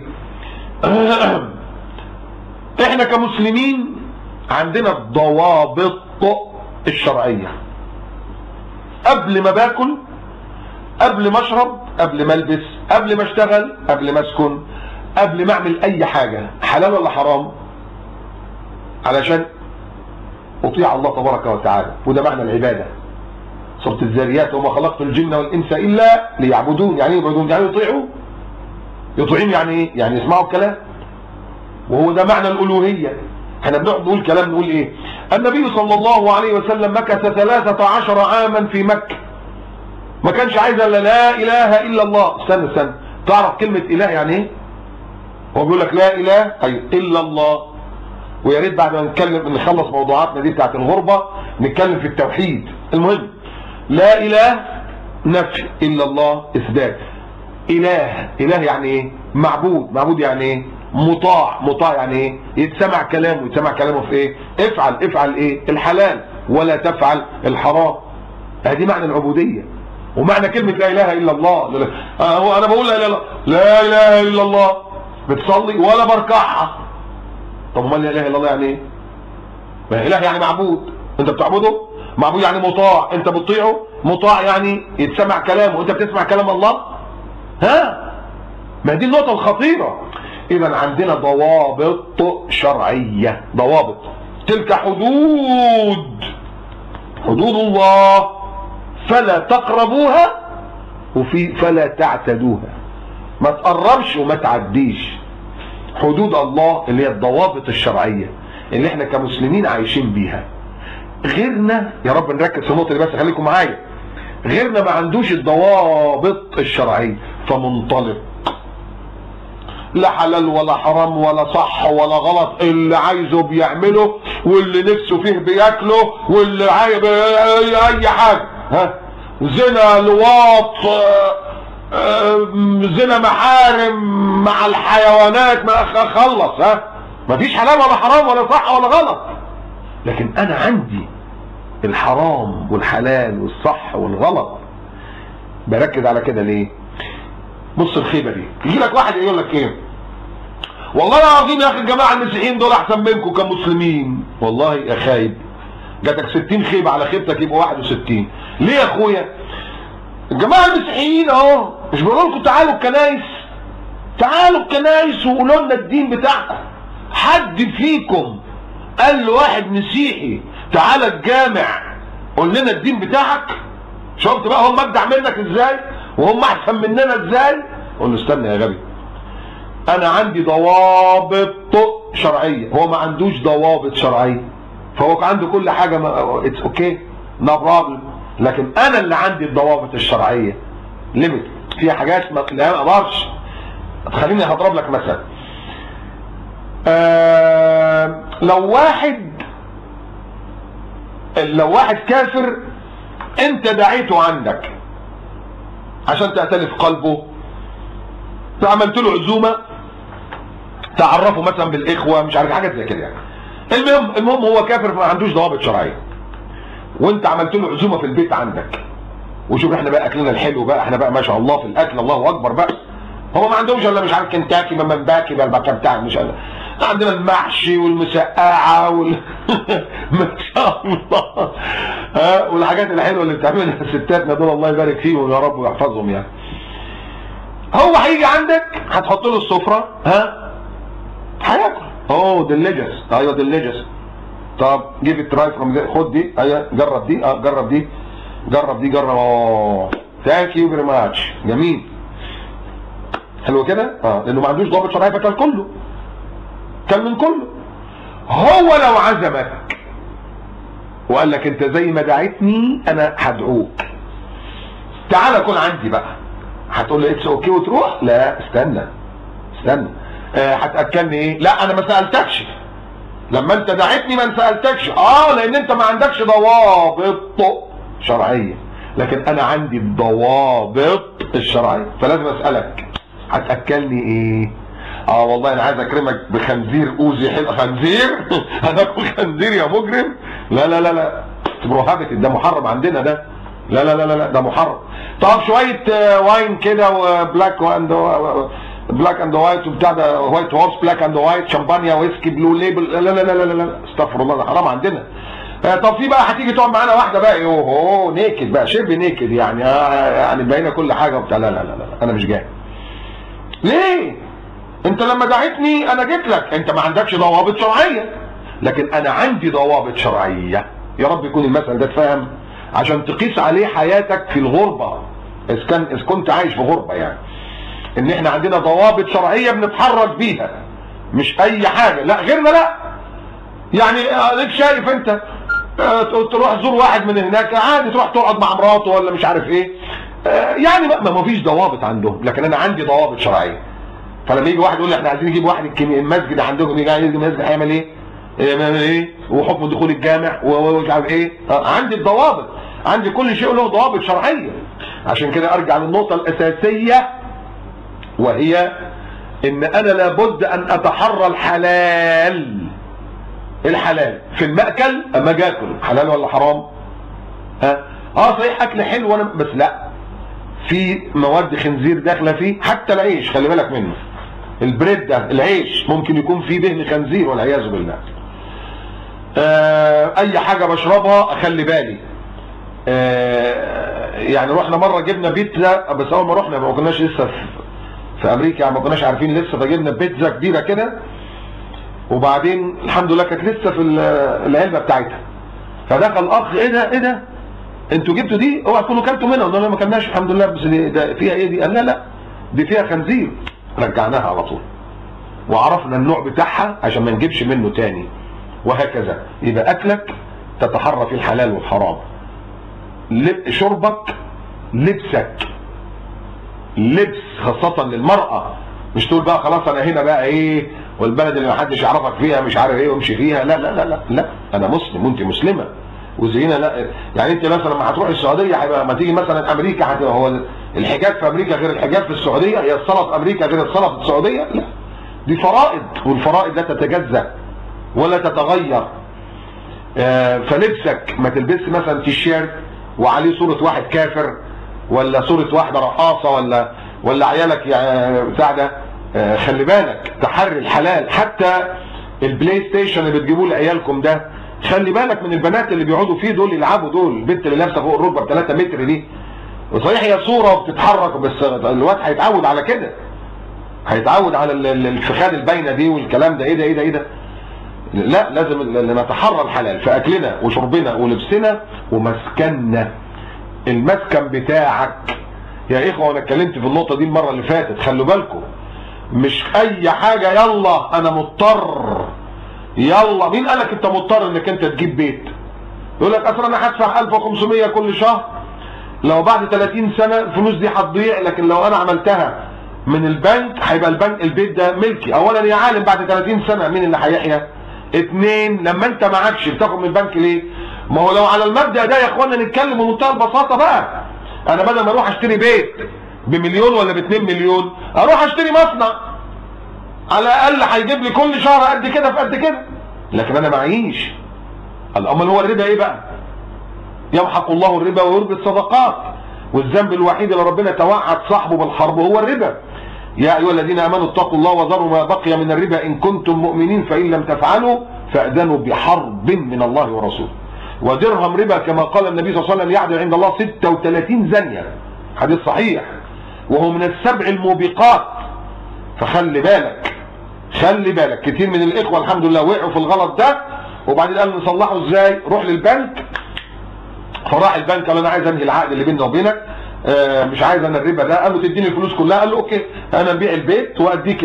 احنا كمسلمين عندنا الضوابط الشرعية. قبل ما باكل، قبل ما اشرب، قبل ما البس، قبل ما اشتغل، قبل ما اسكن، قبل ما اعمل اي حاجة، حلال ولا حرام، علشان اطيع الله تبارك وتعالى، وده معنى العبادة. سورة الذاريات وما خلقت الجن والانس الا ليعبدون. يعني ايه يعبدون؟ يعني يطيعوا. يطيعون يعني ايه؟ يعني يسمعوا الكلام، وهو ده معنى الالوهية. احنا بنقعد نقول كلام، نقول ايه؟ النبي صلى الله عليه وسلم مكث 13 عاما في مكة، ما كانش عايز الا لا اله الا الله. استنى تعرف كلمة اله يعني ايه؟ هو بيقول لك لا اله اي الا الله. ويا ريت بعد ما نخلص موضوعاتنا دي بتاعت الغربة نتكلم في التوحيد. المهم، لا اله نفي، الا الله اثبات. اله يعني ايه؟ معبود يعني ايه؟ مطاع يعني ايه؟ يتسمع كلامه في ايه؟ افعل ايه؟ الحلال ولا تفعل الحرام. هذه معنى العبودية ومعنى كلمة لا اله الا الله. انا بقول لا اله الا الله، بتصلي ولا بركعها. طب امال لا اله الا الله يعني ايه؟ ما اله يعني معبود، انت بتعبده. معبود يعني مطاع، انت بتطيعه. مطاع يعني يتسمع كلامه، انت بتسمع كلام الله. ما دي النقطة الخطيرة. اذا عندنا ضوابط شرعية، ضوابط. تلك حدود الله فلا تقربوها، وفي فلا تعتدوها. ما تقربش وما تعديش. حدود الله اللي هي الضوابط الشرعية اللي احنا كمسلمين عايشين بيها. غيرنا، يا رب نركز في النقطة دي بس، خليكم معايا، غيرنا ما عندوش الضوابط الشرعية، فمنطلق، لا حلال ولا حرام ولا صح ولا غلط، اللي عايزه بيعمله واللي نفسه فيه بياكله، واللي عايز اي حاجة، زنا، لواط، زنا محارم مع الحيوانات، ما خلص. مفيش حلال ولا حرام ولا صح ولا غلط. لكن انا عندي الحرام والحلال والصح والغلط. بركز على كده ليه؟ بص الخيبة دي، يجي لك واحد يقول لك ايه؟ والله العظيم يا اخي الجماعة المسيحيين دول احسن منكم كمسلمين. والله يا خايب، جاتك 60 خيبة على خيبتك يبقوا 61. ليه يا اخويا؟ الجماعة المسيحيين اهو مش بيقولوا لكم تعالوا الكنايس وقولوا لنا الدين بتاعكم. حد فيكم قال له واحد مسيحي تعالى الجامع قول لنا الدين بتاعك؟ شفت بقى هم اجدع منك ازاي وهم احسن مننا ازاي؟ قول له استنى يا غبي، انا عندي ضوابط شرعيه، هو ما عندوش ضوابط شرعيه، فهو عنده كل حاجه اتس اوكي نو بروبلم، لكن انا اللي عندي الضوابط الشرعيه ليميت. في حاجات ما اقدرش. خليني هضرب لك مثلا. لو واحد كافر انت دعيته عندك عشان تأتلف قلبه، عملت له عزومه تعرفه مثلا بالاخوه، مش عارف حاجات زي كده يعني. المهم هو كافر ما عندوش ضوابط شرعيه، وانت عملت له عزومه في البيت عندك. وشوف احنا بقى اكلنا الحلو بقى، احنا بقى ما شاء الله في الاكل الله اكبر بقى. هو ما عندهمش الا مش عارف كنتاكي ممباكي بقى بتاع مش عارف. عندنا المحشي والمسقعه ما شاء الله والحاجات الحلوه اللي بتعملها ستاتنا دول الله يبارك فيهم يا رب ويحفظهم يعني. هو هيجي عندك هتحط له السفره هياكل ديليجس. ايوه ديليجس. طب جيب التراي فروم، خد دي، ايوه جرب دي، جرب دي، جرب دي، جرب. ثانك يو فيري ماتش. جميل، حلو كده. لانه ما عندوش ضابط شرعي فكل كله، كل من كله. هو لو عزمك وقال لك انت زي ما دعيتني انا هدعوك، تعالى كل عندي بقى، هتقول له اتس اوكي وتروح؟ لا، استنى. هتاكلني ايه؟ لا انا ما سالتكش، لما انت دعيتني ما سالتكش، لان انت ما عندكش ضوابط شرعيه، لكن انا عندي الضوابط الشرعيه، فلازم اسالك هتاكلني ايه؟ والله انا عايز اكرمك بخنزير اوزي حلو. خنزير؟ هناكل خنزير يا مجرم؟ لا لا لا لا، تبروهابت، ده محرم عندنا ده. لا لا لا لا، ده محرم. طب شويه واين كده وبلاك بلاك اند وايت وبتاع ده، وايت هورس بلاك اند وايت، شمبانيا ويسكي بلو ليبل، لا لا لا لا لا، استغفر الله، ده حرام عندنا. طب في بقى هتيجي تقعد معانا واحده بقى اوه نيكد بقى، شبه نيكد يعني، يعني باينه كل حاجه وبتاع، لا لا لا لا، انا مش جاي. ليه؟ انت لما دعيتني انا جيت لك، انت ما عندكش ضوابط شرعيه، لكن انا عندي ضوابط شرعيه. يا رب يكون المثل ده اتفهم، عشان تقيس عليه حياتك في الغربه، اذا كنت عايش في غربه، يعني ان احنا عندنا ضوابط شرعيه بنتحرك بيها، مش اي حاجه. لا غيرنا لا، يعني اديك شايف انت تروح تزور واحد من هناك عادي، تروح تقعد مع مراته ولا مش عارف ايه، يعني ما فيش ضوابط عندهم، لكن انا عندي ضوابط شرعيه. فلما يجي واحد يقول لي احنا عايزين نجيب واحد المسجد عندكم، يجي المسجد هيعمل ايه؟ يعمل ايه؟ وحكم دخول الجامع ومش عارف ايه، عندي الضوابط، عندي كل شيء له ضوابط شرعيه. عشان كده ارجع للنقطه الاساسيه، وهي ان انا لابد ان اتحرى الحلال. الحلال في المأكل، اما اجي اكل حلال ولا حرام؟ صحيح اكل حلو وانا بس لا، في مواد خنزير داخله فيه، حتى العيش خلي بالك منه، البريد ده، العيش ممكن يكون فيه دهن خنزير والعياذ بالله. اي حاجه بشربها اخلي بالي. يعني رحنا مره جبنا بيتزا، بس اول ما رحنا ما كناش لسه في امريكا، يعني ما كناش عارفين لسه، فجبنا بيتزا كبيره كده، وبعدين الحمد لله كانت لسه في العلبه بتاعتها، فدخل اخ ايه ده انتوا جبتوا دي؟ اوعى تكونوا كلتوا منها. قلنا له ما كلناش الحمد لله، بس ده فيها ايه دي؟ قال لا دي فيها خنزير. رجعناها على طول وعرفنا النوع بتاعها عشان ما نجيبش منه تاني، وهكذا. يبقى اكلك تتحرى في الحلال والحرام، شربك، لبسك، لبس خاصة للمرأة، مش تقول بقى خلاص انا هنا بقى ايه والبلد اللي محدش يعرفك فيها مش عارف ايه وامشي فيها، لا لا لا لا لا، انا مسلم وانت مسلمة وزينا. لا يعني انت مثلا لما هتروح السعودية، هيبقى لما تيجي مثلا امريكا، هتبقى هو الحجاب في امريكا غير الحجاب في السعودية، هي الصلاة في امريكا غير الصلاة في السعودية، لا دي فرائض، والفرائض لا تتجزأ ولا تتغير. فلبسك ما تلبسش مثلا تيشيرت وعليه صورة واحد كافر، ولا صورة واحدة رقاصة، ولا عيالك يعني بتاع ده. خلي بالك، تحري الحلال. حتى البلاي ستيشن اللي بتجيبوه لعيالكم ده، خلي بالك من البنات اللي بيقعدوا فيه دول يلعبوا، دول البنت اللي لابسه فوق الركبه ب 3 متر دي، وصحيح هي صوره وبتتحرك، بس الواد هيتعود على كده، هيتعود على الفخاد الباينه دي والكلام ده. ايه ده؟ لا، لازم نتحرى الحلال في اكلنا وشربنا ولبسنا ومسكننا. المسكن بتاعك يا اخوه، وانا اتكلمت في النقطه دي المره اللي فاتت، خلوا بالكم، مش اي حاجه يلا انا مضطر. يلا مين قالك انت مضطر انك انت تجيب بيت؟ يقول لك اصل انا هدفع 1500 كل شهر، لو بعد 30 سنه الفلوس دي هتضيع، لكن لو انا عملتها من البنك هيبقى البيت ده ملكي. اولا يا عالم بعد 30 سنه مين اللي هيحيا؟ 2، لما انت معكش بتاخد من البنك ليه؟ ما هو لو على المبدأ ده يا اخوانا نتكلم بمنتهى البساطه بقى، انا بدل ما اروح اشتري بيت بمليون ولا ب2 مليون، اروح اشتري مصنع على الاقل هيجيب لي كل شهر قد كده في قد كده، لكن انا معيش. امال هو الربا ايه بقى؟ يمحق الله الربا ويربي الصدقات، والذنب الوحيد اللي ربنا توعد صاحبه بالحرب هو الربا. يا ايها الذين امنوا اتقوا الله وذروا ما بقي من الربا ان كنتم مؤمنين فان لم تفعلوا فاذنوا بحرب من الله ورسوله. ودرهم ربا كما قال النبي صلى الله عليه وسلم يعدل عند الله 36 زنية، حديث صحيح، وهو من السبع الموبقات. فخلي بالك، خلي بالك، كتير من الاخوه الحمد لله وقعوا في الغلط ده، وبعدين قال نصلحه ازاي؟ روح للبنك. فراح البنك قال انا عايز انهي العقد اللي بيننا وبينك، مش عايز انا الربا ده. قال له تديني الفلوس كلها؟ قال له اوكي، انا ابيع البيت واديك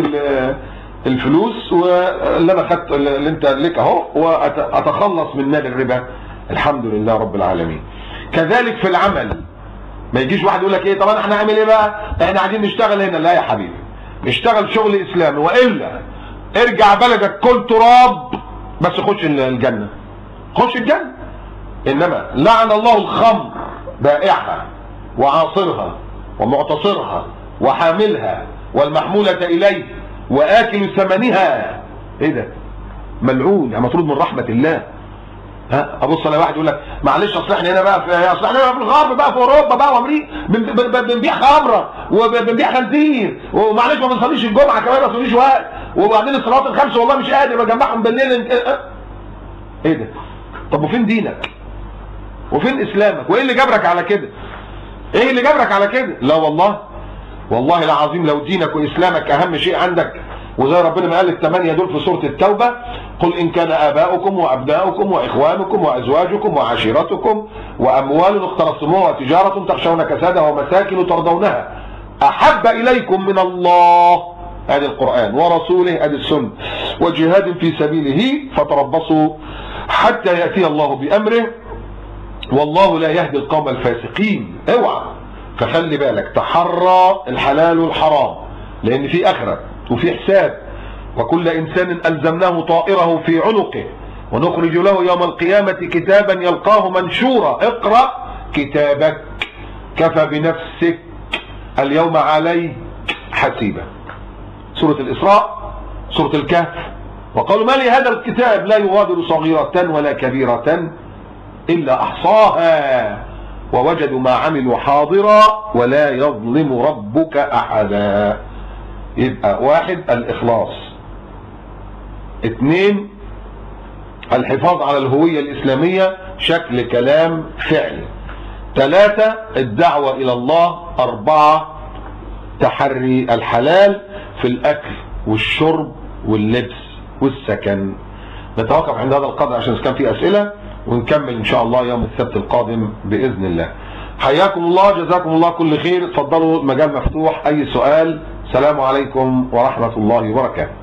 الفلوس واللي انا خدت اللي انت لك اهو، واتخلص من مال الربا. الحمد لله رب العالمين. كذلك في العمل، ما يجيش واحد يقول لك ايه طب احنا هنعمل ايه بقى؟ احنا قاعدين نشتغل هنا. لا يا حبيبي، اشتغل شغل اسلامي، والا ارجع بلدك كل تراب بس خش الجنه، خش الجنه. انما لعن الله الخمر بائعها وعاصرها ومعتصرها وحاملها والمحمولة اليه واكل ثمنها. ايه ده؟ ملعون، يعني مطرود من رحمة الله. ها، ابص على واحد يقول لك معلش اصل احنا هنا بقى اصل احنا في الغرب بقى، في اوروبا بقى وامريكا بنبيع خمره وبنبيع خنزير، ومعلش ما بنصليش الجمعه كمان، ما بنصليش وقت، وبعدين الصلاه الخمس والله مش قادر بجمعهم بالليل. ايه ده؟ طب وفين دينك؟ وفين اسلامك؟ وايه اللي جبرك على كده؟ ايه اللي جبرك على كده؟ لا والله، والله العظيم لو دينك واسلامك اهم شيء عندك، وزي ربنا ما قال ال8 دول في سوره التوبه، قل ان كان اباؤكم وابناؤكم واخوانكم وازواجكم وعشيرتكم واموال اقترفتموها وتجاره تخشون كسادها ومساكن ترضونها احب اليكم من الله، ادي القران، ورسوله، ادي السنه، وجهاد في سبيله فتربصوا حتى ياتي الله بامره والله لا يهدي القوم الفاسقين. اوعى. فخلي بالك، تحرى الحلال والحرام، لان في اخره وفي حساب. وكل انسان الزمناه طائره في عنقه ونخرج له يوم القيامه كتابا يلقاه منشورا اقرا كتابك كفى بنفسك اليوم عليك حسيبا. سوره الاسراء، سوره الكهف. وقالوا ما لهذا الكتاب لا يغادر صغيره ولا كبيره الا احصاها ووجدوا ما عملوا حاضرا ولا يظلم ربك احدا. يبقى 1 الاخلاص، 2 الحفاظ على الهوية الاسلامية شكل كلام فعل، 3 الدعوة الى الله، 4 تحري الحلال في الاكل والشرب واللبس والسكن. نتوقف عند هذا القدر عشان كان في اسئلة، ونكمل ان شاء الله يوم السبت القادم باذن الله. حياكم الله، جزاكم الله كل خير. اتفضلوا، المجال مفتوح، اي سؤال. السلام عليكم ورحمة الله وبركاته.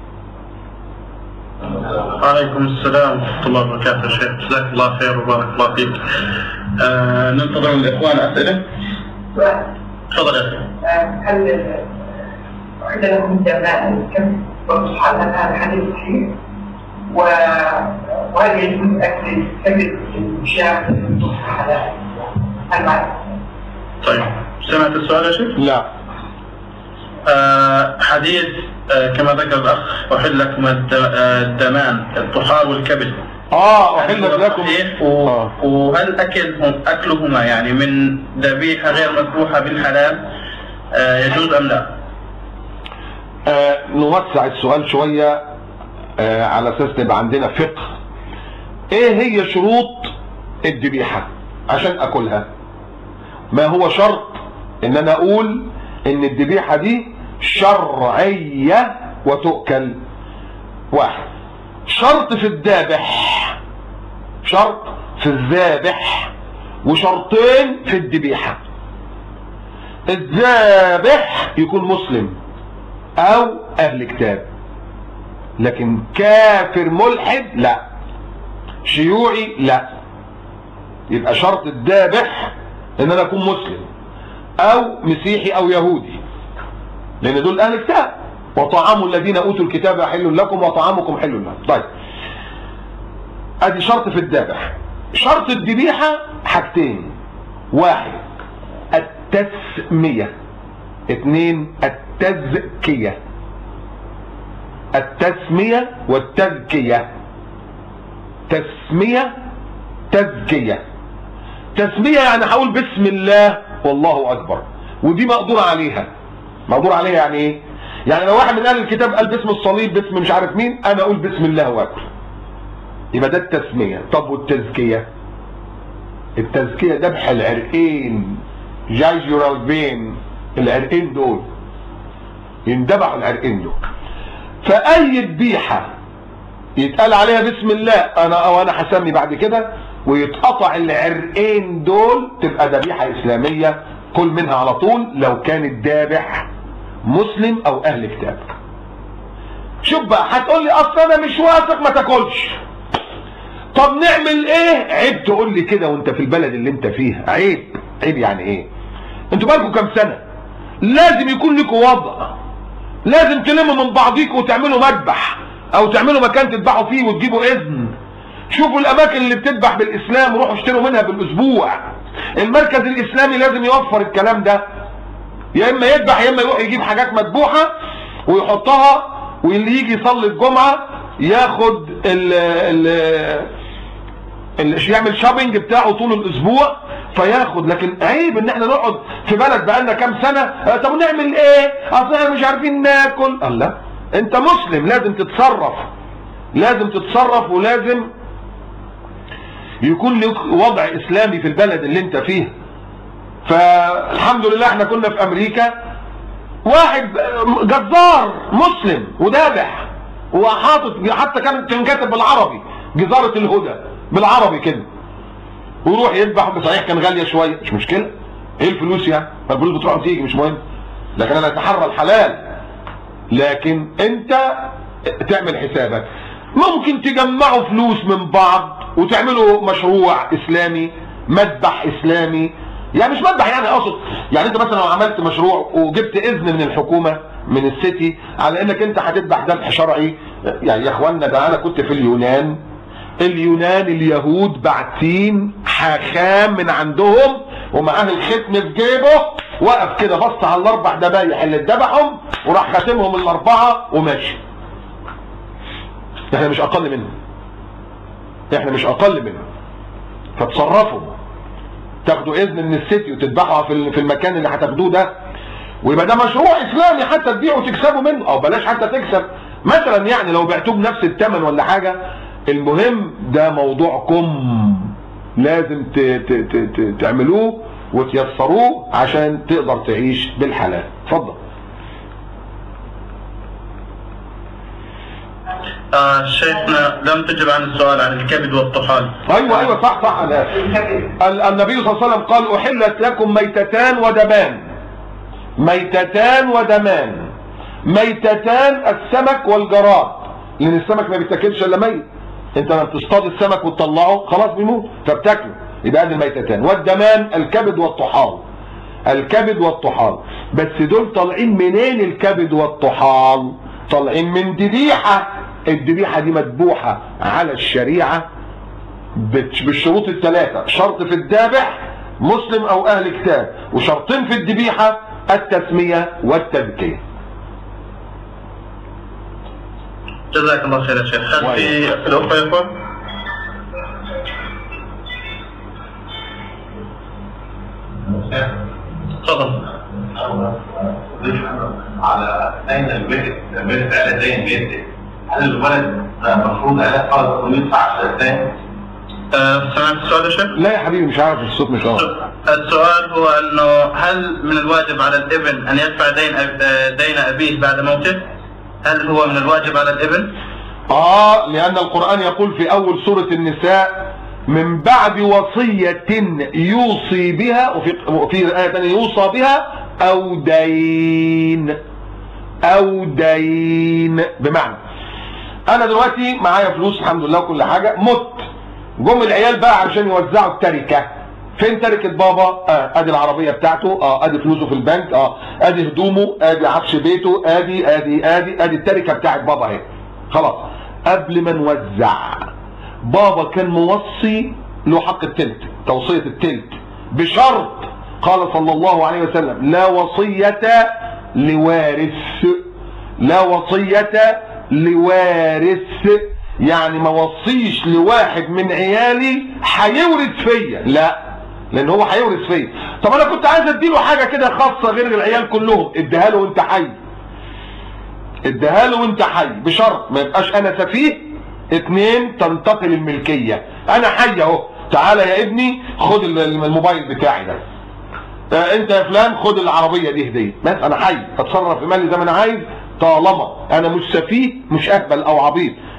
وعليكم السلام ورحمة الله وبركاته. شيخ جزاك الله خير وبارك الله فيك. ننتظر من الإخوان أسئلة. تفضل يا أخي. هل أحد لكم جماعة كم وصحة هذا الحديث صحيح؟ وهل يجوز أكل الشاة حلال؟ هل معك؟ طيب، سمعت السؤال يا شيخ؟ لا. حديث كما ذكر الأخ أحل لكم الدمان الطحال والكبد. أحلت لكم. وهل أكلهما يعني من ذبيحة غير مذبوحة بالحلال يجوز أم لا؟ نوسع السؤال شوية على أساس نبقى عندنا فقه. إيه هي شروط الذبيحة عشان أكلها؟ ما هو شرط إن أنا أقول إن الذبيحة دي شرعية وتؤكل؟ 1 شرط في الذابح، شرط في الذابح، وشرطين في الذبيحة. الذابح يكون مسلم أو أهل كتاب، لكن كافر ملحد لا، شيوعي لا. يبقى شرط الذابح ان انا اكون مسلم او مسيحي او يهودي، لان دول اهل كتاب. وطعام الذين اوتوا الكتاب حل لكم وطعامكم حل لهم. طيب، ادي شرط في الذبح. شرط الذبيحه حاجتين: 1 التسميه، 2 التزكيه. التسميه والتزكيه. تسميه، تزكيه. تسميه يعني هقول بسم الله والله اكبر، ودي مقدور عليها. مقدور عليها يعني ايه؟ يعني لو واحد من اهل الكتاب قال باسم الصليب، باسم مش عارف مين، انا اقول بسم الله واكل. يبقى ده التسميه. طب والتزكيه؟ التزكيه ذبح العرقين، جايجورال فين، العرقين دول يندبحوا، العرقين دول. فاي ذبيحه يتقال عليها بسم الله انا هسمي بعد كده، ويتقطع العرقين دول، تبقى ذبيحه اسلاميه كل منها على طول لو كان الذابح مسلم او اهل كتاب. شوف بقى، هتقول لي اصل انا مش واثق، ما تاكلش. طب نعمل ايه؟ عيب تقول لي كده وانت في البلد اللي انت فيها، عيب. عيب يعني ايه؟ انتوا بقالكم كام سنه؟ لازم يكون لكم وضع، لازم تلموا من بعضيكم وتعملوا مذبح او تعملوا مكان تذبحوا فيه وتجيبوا اذن. شوفوا الاماكن اللي بتذبح بالاسلام، روحوا اشتروا منها بالاسبوع. المركز الاسلامي لازم يوفر الكلام ده، يا اما يذبح يا اما يروح يجيب حاجات مذبوحه ويحطها، واللي يجي يصلي الجمعه ياخد يعمل شوبينج بتاعه طول الاسبوع فياخد. لكن عيب ان احنا نقعد في بلد بقالنا كام سنه طب نعمل ايه؟ اصل احنا مش عارفين ناكل. الله، انت مسلم لازم تتصرف، لازم تتصرف، ولازم يكون لك وضع اسلامي في البلد اللي انت فيها. فالحمد لله احنا كنا في امريكا، واحد جزار مسلم وذابح وحاطط، حتى كان كاتب بالعربي جزارة الهدى بالعربي كده، ويروح يذبح. بصحيح كان غاليه شويه، مش مشكله، ايه الفلوس يعني؟ الفلوس بتروح وتيجي مش مهم، لكن انا اتحرى الحلال. لكن انت تعمل حسابك، ممكن تجمعوا فلوس من بعض وتعملوا مشروع اسلامي، مذبح اسلامي. يعني مش مذبح، يعني اقصد يعني انت مثلا لو عملت مشروع وجبت اذن من الحكومه من السيتي على انك انت هتذبح ذبح شرعي. يعني يا اخوانا ده انا كنت في اليونان، اليهود باعتين حاخام من عندهم ومعاه الختم في جيبه، وقف كده بص على الاربع ذبايح اللي اتذبحهم وراح خاتمهم الاربعه وماشي. احنا مش اقل منهم، احنا مش اقل منهم. فتصرفوا، تاخدوا اذن من السيتي وتذبحوا في المكان اللي هتاخدوه ده، ويبقى ده مشروع اسلامي حتى تبيعوا وتكسبوا منه، او بلاش حتى تكسب مثلا، يعني لو بعتوه بنفس الثمن ولا حاجه. المهم ده موضوعكم، لازم تعملوه وتيسروه عشان تقدر تعيش بالحلال. اتفضل. شيخنا لم تجب عن السؤال عن الكبد والطحال. ايوه صح. النبي صلى الله عليه وسلم قال احلت لكم ميتتان ودمان. ميتتان ودمان. ميتتان السمك والجراد، لان السمك ما بيتاكلش الا ميت. انت لما بتصطاد السمك وتطلعه خلاص بيموت فبتاكله، يبقى ادي الميتتان. والدمان الكبد والطحال. الكبد والطحال، بس دول طالعين منين؟ الكبد والطحال طالعين من ذبيحه. الذبيحه دي مذبوحه على الشريعه بالشروط الثلاثه، شرط في الذابح مسلم او اهل كتاب، وشرطين في الذبيحه التسميه والتذكيه. جزاك الله خير يا شيخ. هل في الأخوة يا إخوان؟ تفضل. على دين البيت على دين بيته، هل الولد المفروض عليه فرض انه يدفع على الدين؟ سمعت السؤال يا شيخ؟ لا يا حبيبي مش عارف، الصوت مش واضح. السؤال هو انه هل من الواجب على الابن ان يدفع دين ابيه بعد موته؟ هل هو من الواجب على الابن؟ لأن القرآن يقول في أول سورة النساء من بعد وصية يوصي بها، وفي آية ثانية يوصى بها أو دين. أو دين بمعنى أنا دلوقتي معايا فلوس الحمد لله وكل حاجة، مت، جم العيال بقى عشان يوزعوا التركة. فين تركة بابا؟ ادي العربية بتاعته، ادي فلوسه في البنك، ادي هدومه، ادي عفش بيته، ادي التركة بتاعت بابا اهي. خلاص، قبل ما نوزع بابا كان موصي له حق التلت، توصية التلت، بشرط قال صلى الله عليه وسلم لا وصية لوارث. لا وصية لوارث، يعني ما وصيش لواحد من عيالي هيورث فيا، لا، لان هو هيورث فيا. طب انا كنت عايز اديله حاجه كده خاصه غير العيال كلهم، اديها له وانت حي، اديها له وانت حي، بشرط ما يبقاش انا سفيه. 2 تنتقل الملكيه، انا حي اهو، تعالى يا ابني خد الموبايل بتاعي ده، انت يا فلان خد العربيه دي هديه، بس انا حي اتصرف في مالي زي ما انا عايز، طالما انا مش سفيه، مش اهبل او عبيط.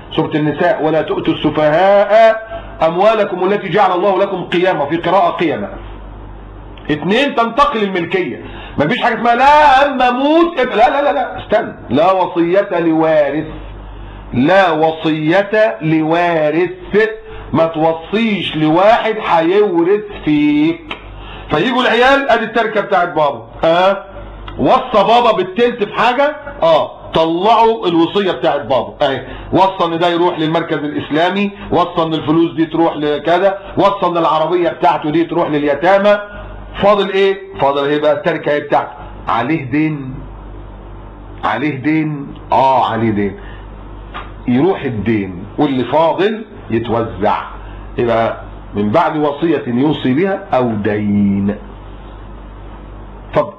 سورة النساء ولا تؤتوا السفهاء اموالكم التي جعل الله لكم قياما، في قراءة قياما. 2 تنتقل الملكية، مفيش حاجة اسمها لا اما اموت لا لا لا لا استنى، لا وصية لوارث، لا وصية لوارث، ما توصيش لواحد هيورث فيك. فيجوا العيال ادي التركه بتاعت بابا، وصى بابا بالتلت في حاجه، طلعوا الوصيه بتاعت بابا اهي، وصى ان ده يروح للمركز الاسلامي، وصى ان الفلوس دي تروح لكذا، وصى ان العربيه بتاعته دي تروح لليتامى. فاضل ايه؟ فاضل ايه بقى؟ التركه ايه بتاعته؟ عليه دين، عليه دين، عليه دين، يروح الدين واللي فاضل يتوزع، يبقى من بعد وصية يوصي بها او دين. اتفضل.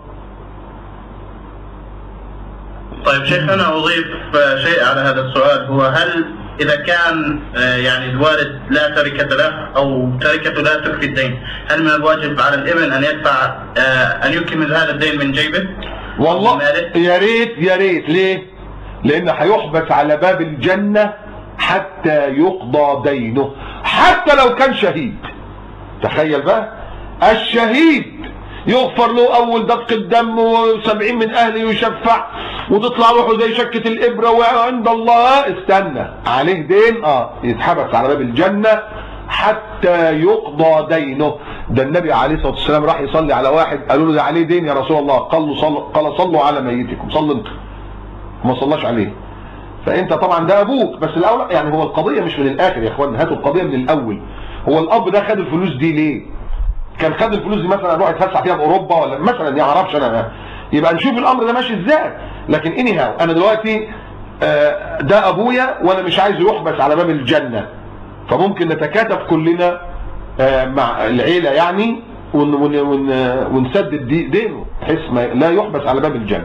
طيب شيخ، انا اضيف شيء على هذا السؤال، هو هل اذا كان يعني الوالد لا تركة له او تركته لا تكفي الدين، هل من الواجب على الابن ان يدفع ان يكمل هذا الدين من جيبه؟ والله يا ريت يا ريت. ليه؟ لان هيحبس على باب الجنة حتى يقضى دينه، حتى لو كان شهيد. تخيل بقى، الشهيد يغفر له اول دق الدم و70 من اهله يشفع وتطلع روحه زي شكة الابرة وعند الله. استنى، عليه دين، يتحبس على باب الجنة حتى يقضى دينه. ده النبي عليه الصلاة والسلام راح يصلي على واحد، قالوا له ده عليه دين يا رسول الله، قال صلوا على ميتكم، صلوا انت، ما صلاش عليه. فانت طبعا ده ابوك، بس الاول يعني هو القضيه مش من الاخر يا اخوان، هاتوا القضيه من الاول. هو الاب ده خد الفلوس دي ليه؟ كان خد الفلوس دي مثلا يروح يتفسح فيها باوروبا ولا مثلا، ما اعرفش انا، يبقى نشوف الامر ده ماشي ازاي. لكن اني هاو انا دلوقتي ده ابويا وانا مش عايز يحبس على باب الجنه، فممكن نتكاتف كلنا مع العيله يعني ونسدد دينه بحيث لا يحبس على باب الجنه.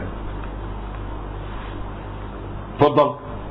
اتفضل.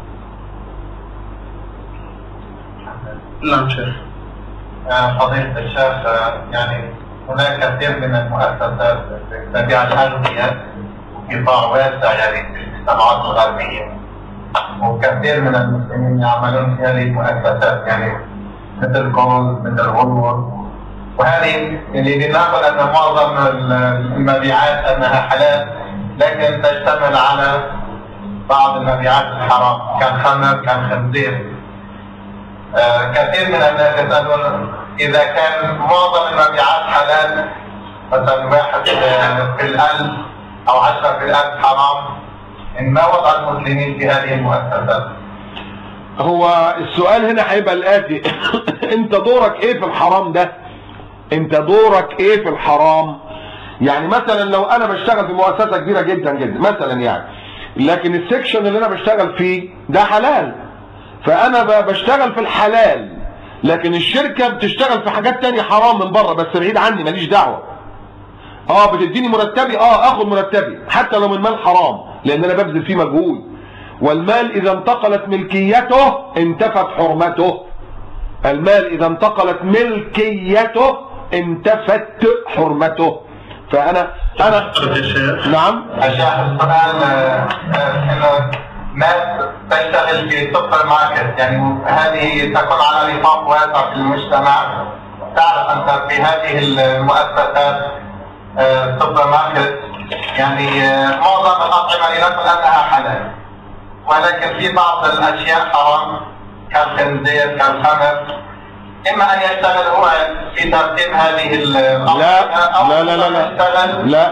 نعم شيخ. فضيلة الشيخ، يعني هناك كثير من المؤسسات تبيع الأدوية بقطاع واسع يعني في المجتمعات الغربية، وكثير من المسلمين يعملون في هذه المؤسسات يعني مثل جولد، مثل غلور، وهذه اللي بناخذ أن معظم المبيعات أنها حلال، لكن تشتمل على بعض المبيعات الحرام كالخمر كالخنزير. كثير من الناس يسألون إذا كان معظم المبيعات حلال، مثلا 1 في الألف أو 10 في الألف حرام، إن ما وضع المسلمين في هذه المؤسسات؟ هو السؤال هنا هيبقى الآتي أنت دورك إيه في الحرام ده؟ أنت دورك إيه في الحرام؟ يعني مثلا لو أنا بشتغل في مؤسسة كبيرة جدا جدا مثلا يعني، لكن السكشن اللي أنا بشتغل فيه ده حلال، فأنا بشتغل في الحلال، لكن الشركة بتشتغل في حاجات تانية حرام من بره بس بعيد عني ماليش دعوة. بتديني مرتبي، اخد مرتبي حتى لو من مال حرام، لان انا ببذل فيه مجهود. والمال اذا انتقلت ملكيته انتفت حرمته. المال اذا انتقلت ملكيته انتفت حرمته. فانا نعم. الشيخ السؤال انه ناس تشتغل في سوبر ماركت، يعني هذه تكون على نطاق واسع في المجتمع. تعرف انت في هذه المؤسسات سوبر ماركت يعني معظم الاطعمه لنقل انها حلال، ولكن في بعض الاشياء حرام كالخنزير كالخمر. اما ان يشتغل هو في ترتيب هذه لا لا لا لا لا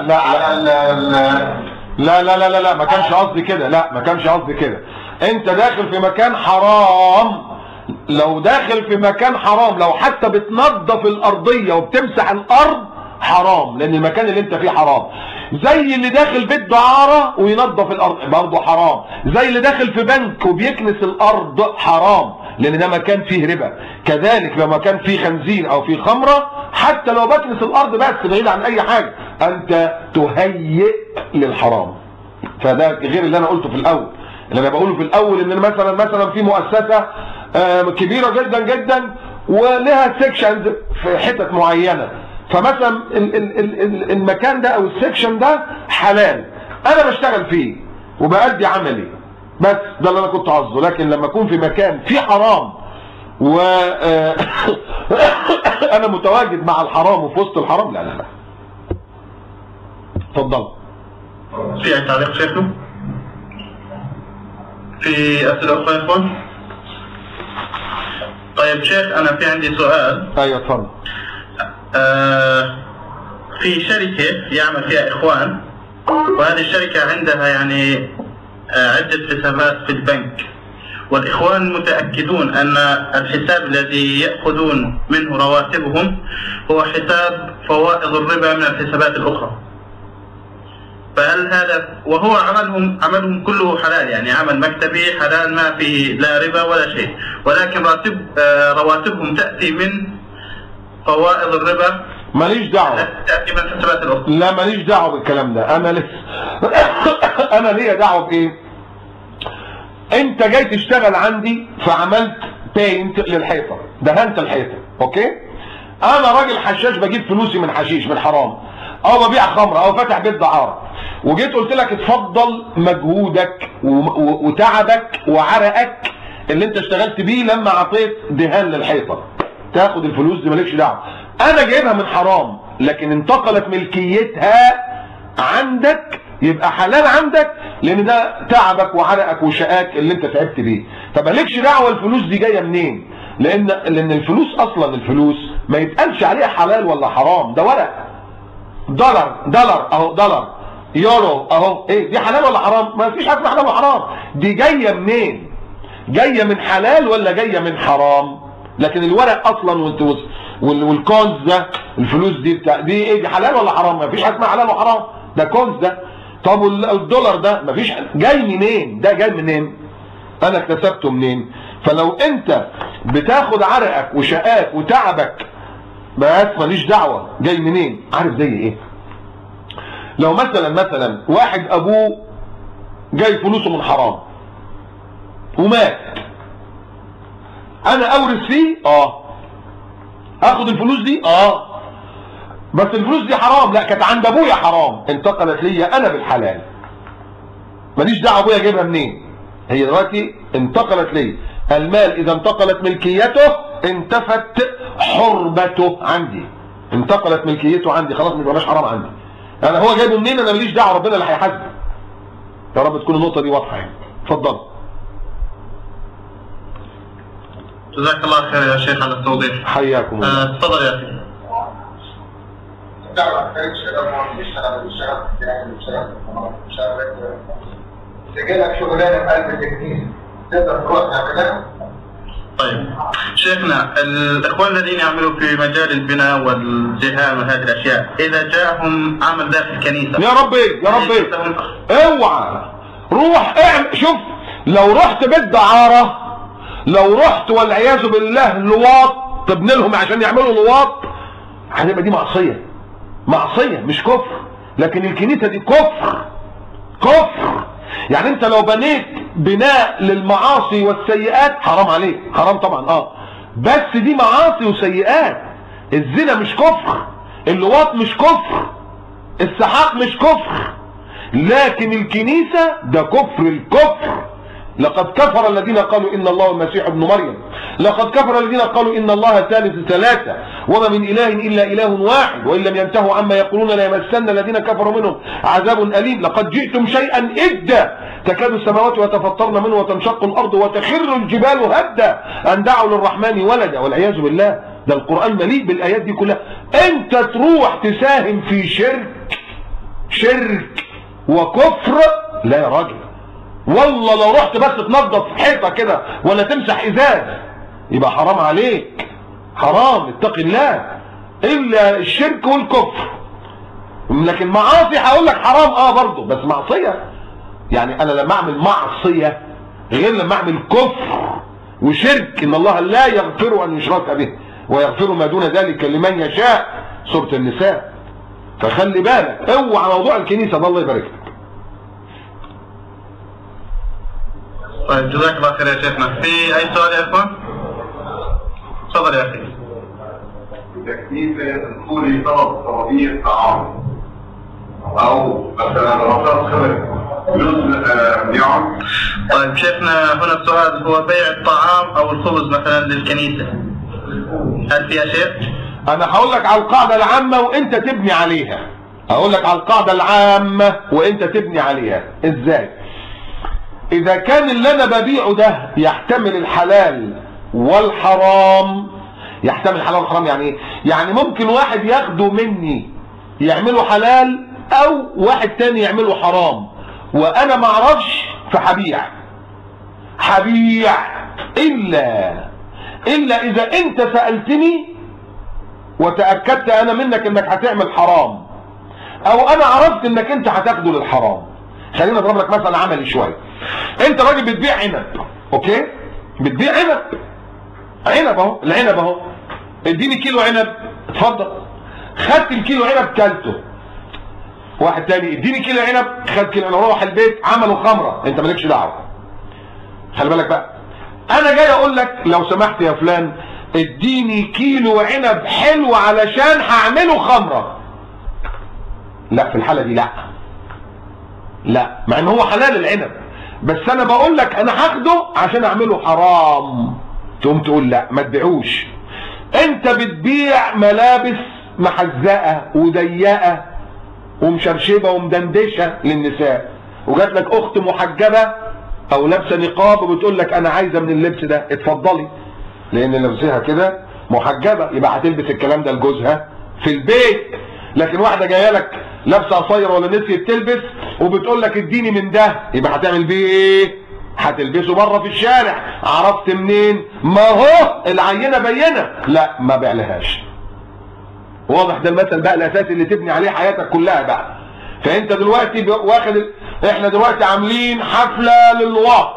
لا لا لا لا لا ما كانش قصدي كده، لا ما كانش قصدي كده. انت داخل في مكان حرام، لو داخل في مكان حرام لو حتى بتنظف الارضيه وبتمسح الارض حرام، لان المكان اللي انت فيه حرام. زي اللي داخل بيت دعاره وينظف الارض برضه حرام، زي اللي داخل في بنك وبيكنس الارض حرام، لان ده مكان فيه ربا. كذلك لو مكان فيه خنزير او فيه خمره، حتى لو بكنس الارض بس بعيد عن اي حاجه، انت تهيئ للحرام. فده غير اللي انا قلته في الاول. اللي انا بقوله في الاول ان مثلا في مؤسسه كبيره جدا جدا ولها سيكشنز في حتت معينه، فمثلا المكان ده او السيكشن ده حلال، انا بشتغل فيه وبأدي عملي، بس ده اللي انا كنت قصده. لكن لما اكون في مكان فيه حرام و انا متواجد مع الحرام وفي وسط الحرام، لا لا لا. اتفضل. في اي تعليق شيخنا؟ في اسئله اخرى يا اخوان؟ طيب شيخ انا في عندي سؤال. ايوه اتفضل. في شركه يعمل فيها اخوان، وهذه الشركه عندها يعني عده حسابات في البنك، والإخوان متأكدون أن الحساب الذي يأخذون منه رواتبهم هو حساب فوائض الربا من الحسابات الأخرى. فهل هذا وهو عملهم كله حلال، يعني عمل مكتبي حلال ما فيه لا ربا ولا شيء، ولكن رواتبهم تأتي من فوائض الربا. ماليش دعوة. تأتي من الحسابات الأخرى. لا ماليش دعوة بالكلام ده. أنا ليا دعوة بإيه؟ انت جاي تشتغل عندي فعملت بينت للحيطه، دهنت الحيطه، اوكي؟ انا راجل حشاش بجيب فلوسي من حشيش من حرام، او ببيع خمره، او فاتح بيت دعاره، وجيت قلت لك اتفضل مجهودك وتعبك وعرقك اللي انت اشتغلت بيه لما عطيت دهان للحيطه، تاخد الفلوس دي مالكش دعوه. انا جايبها من حرام لكن انتقلت ملكيتها عندك، يبقى حلال عندك لان ده تعبك وعرقك وشقاك اللي انت تعبت بيه، فمالكش دعوه الفلوس دي جايه منين، لان الفلوس اصلا الفلوس ما يتقالش عليها حلال ولا حرام، ده ورق. دولار اهو، دولار، يورو اهو، ايه دي حلال ولا حرام؟ ما فيش حاجه اسمها حلال ولا حرام، دي جايه منين؟ جايه من حلال ولا جايه من حرام؟ لكن الورق اصلا والكونز ده، الفلوس دي بتاع دي ايه، دي حلال ولا حرام؟ ما فيش حاجه اسمها حلال وحرام، ده كونز ده. طب والدولار ده مفيش، جاي منين؟ ده جاي منين؟ انا اكتسبته منين؟ فلو انت بتاخد عرقك وشقاك وتعبك بس ماليش دعوه جاي منين. عارف زي ايه؟ لو مثلا واحد ابوه جاي فلوسه من حرام ومات، انا اورث فيه؟ اخد الفلوس دي؟ بس الفلوس دي حرام. لا، كانت عند ابويا حرام، انتقلت ليا انا بالحلال، ماليش دعوه ابويا جايبها منين. هي دلوقتي انتقلت ليا. المال اذا انتقلت ملكيته انتفت حربته عندي، انتقلت ملكيته عندي، خلاص ما بقاش حرام عندي. انا هو جايبه منين انا ماليش دعوه، ربنا اللي هيحاسبه. يا رب تكون النقطه دي واضحه يعني. اتفضل. جزاك الله خير يا شيخ على التوضيح. حياكم الله. تفضل يا اخي. تجيلك شغلانه في قلب الكنيسه تقدر تروح تعملها؟ طيب شيخنا، الاخوان الذين يعملوا في مجال البناء والدهان وهذه الاشياء، اذا جاءهم عمل داخل الكنيسه يا ربي اوعى روح اعمل. شوف، لو رحت بيت دعاره، لو رحت والعياذ بالله لواط تبني لهم عشان يعملوا لواط، هتبقى دي معصيه مش كفر. لكن الكنيسه دي كفر. يعني انت لو بنيت بناء للمعاصي والسيئات حرام عليك، حرام طبعا بس دي معاصي وسيئات. الزنا مش كفر، اللواط مش كفر، السحاق مش كفر، لكن الكنيسه ده كفر الكفر. لقد كفر الذين قالوا ان الله المسيح ابن مريم، لقد كفر الذين قالوا ان الله ثالث ثلاثه، وما من اله الا اله واحد، وان لم ينتهوا عما يقولون ليمسن الذين كفروا منهم عذاب اليم. لقد جئتم شيئا إدا، تكاد السماوات يتفطرن منه وتنشق الارض وتخر الجبال هدا ان دعوا للرحمن ولدا، والعياذ بالله. ده القران مليء بالايات دي كلها. انت تروح تساهم في شرك وكفر؟ لا يا راجل، والله لو رحت بس تنظف حيطه كده ولا تمسح ازاز يبقى حرام عليك، حرام، اتق الله. الا الشرك والكفر. لكن معاصي هقول لك حرام برضه، بس معصيه. يعني انا لما اعمل معصيه غير لما اعمل كفر وشرك. ان الله لا يغفر ان يشرك به ويغفر ما دون ذلك لمن يشاء، سوره النساء. فخلي بالك، اوعى موضوع الكنيسه ده. الله يبارك لك. طيب جزاك الله خير يا شيخنا. في اي سؤال يا اخوان؟ تفضل يا اخي. تكليف دخول طلب طوابير طعام او مثلا رفض خبر طيب شيخنا هنا السؤال هو بيع الطعام او الخبز مثلا للكنيسة، هل فيها شيء؟ انا هقول لك على القاعدة العامة وانت تبني عليها. هقول لك على القاعدة العامة وانت تبني عليها. ازاي؟ اذا كان اللي انا ببيعه ده يحتمل الحلال والحرام. يحتمل الحلال والحرام يعني ايه؟ يعني ممكن واحد ياخده مني يعمله حلال او واحد تاني يعمله حرام وانا ما اعرفش، فهبيع الا اذا انت سألتني وتأكدت انا منك انك هتعمل حرام او انا عرفت انك انت هتاخده للحرام. خلينا اضرب لك مثلا عملي شويه. انت راجل بتبيع عنب، اوكي؟ بتبيع عنب اهو، العنب اهو، اديني كيلو عنب، اتفضل. خدت الكيلو عنب كلته. واحد تاني اديني كيلو عنب، خد كيلو عنب، روح البيت عملوا خمره، انت مالكش دعوه. خلي بالك بقى، انا جاي اقول لك لو سمحت يا فلان اديني كيلو عنب حلو علشان هعمله خمره. لا، في الحاله دي لا، مع ان هو حلال العنب، بس انا بقول لك انا هاخده عشان اعمله حرام. تقوم تقول لا ما تبيعوش. انت بتبيع ملابس محزقه وضيقه ومشرشبه ومدندشه للنساء، وجات لك اخت محجبه او لابسه نقاب وبتقول لك انا عايزه من اللبس ده، اتفضلي، لان لبسها كده محجبه، يبقى هتلبس الكلام ده لجوزها في البيت. لكن واحده جايه لك لابسه قصيره ولا نسيت تلبس وبتقول لك اديني من ده، يبقى هتعمل بيه ايه؟ هتلبسه بره في الشارع. عرفت منين؟ ما هو العينه بينه. لا، ما بيعلهاش. واضح؟ ده المثل بقى الاساسي اللي تبني عليه حياتك كلها بقى. فانت دلوقتي واخد احنا دلوقتي عاملين حفله للواط،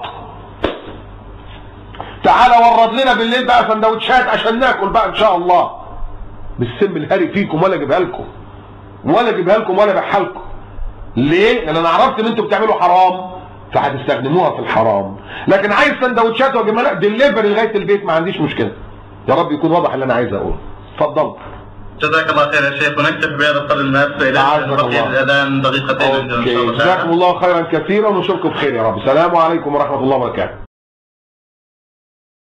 تعالى ورد لنا بالليل بقى سندوتشات عشان ناكل بقى ان شاء الله. بالسم الهري فيكم ولا اجيبها لكم ولا ابيعها لكم. ليه؟ لان انا عرفت ان انتوا بتعملوا حرام فهتستخدموها في الحرام. لكن عايز سندوتشات واجيبها لك ديليفري لغايه البيت، ما عنديش مشكله. يا رب يكون واضح اللي انا عايز اقوله. اتفضل. جزاك الله خير يا شيخ، ونكتفي بهذا القدر من الاسئله. بقي الاذان دقيقتين ان شاء الله. جزاكم الله خيرا كثيرا ونشوفكم بخير يا رب. السلام عليكم ورحمه الله وبركاته.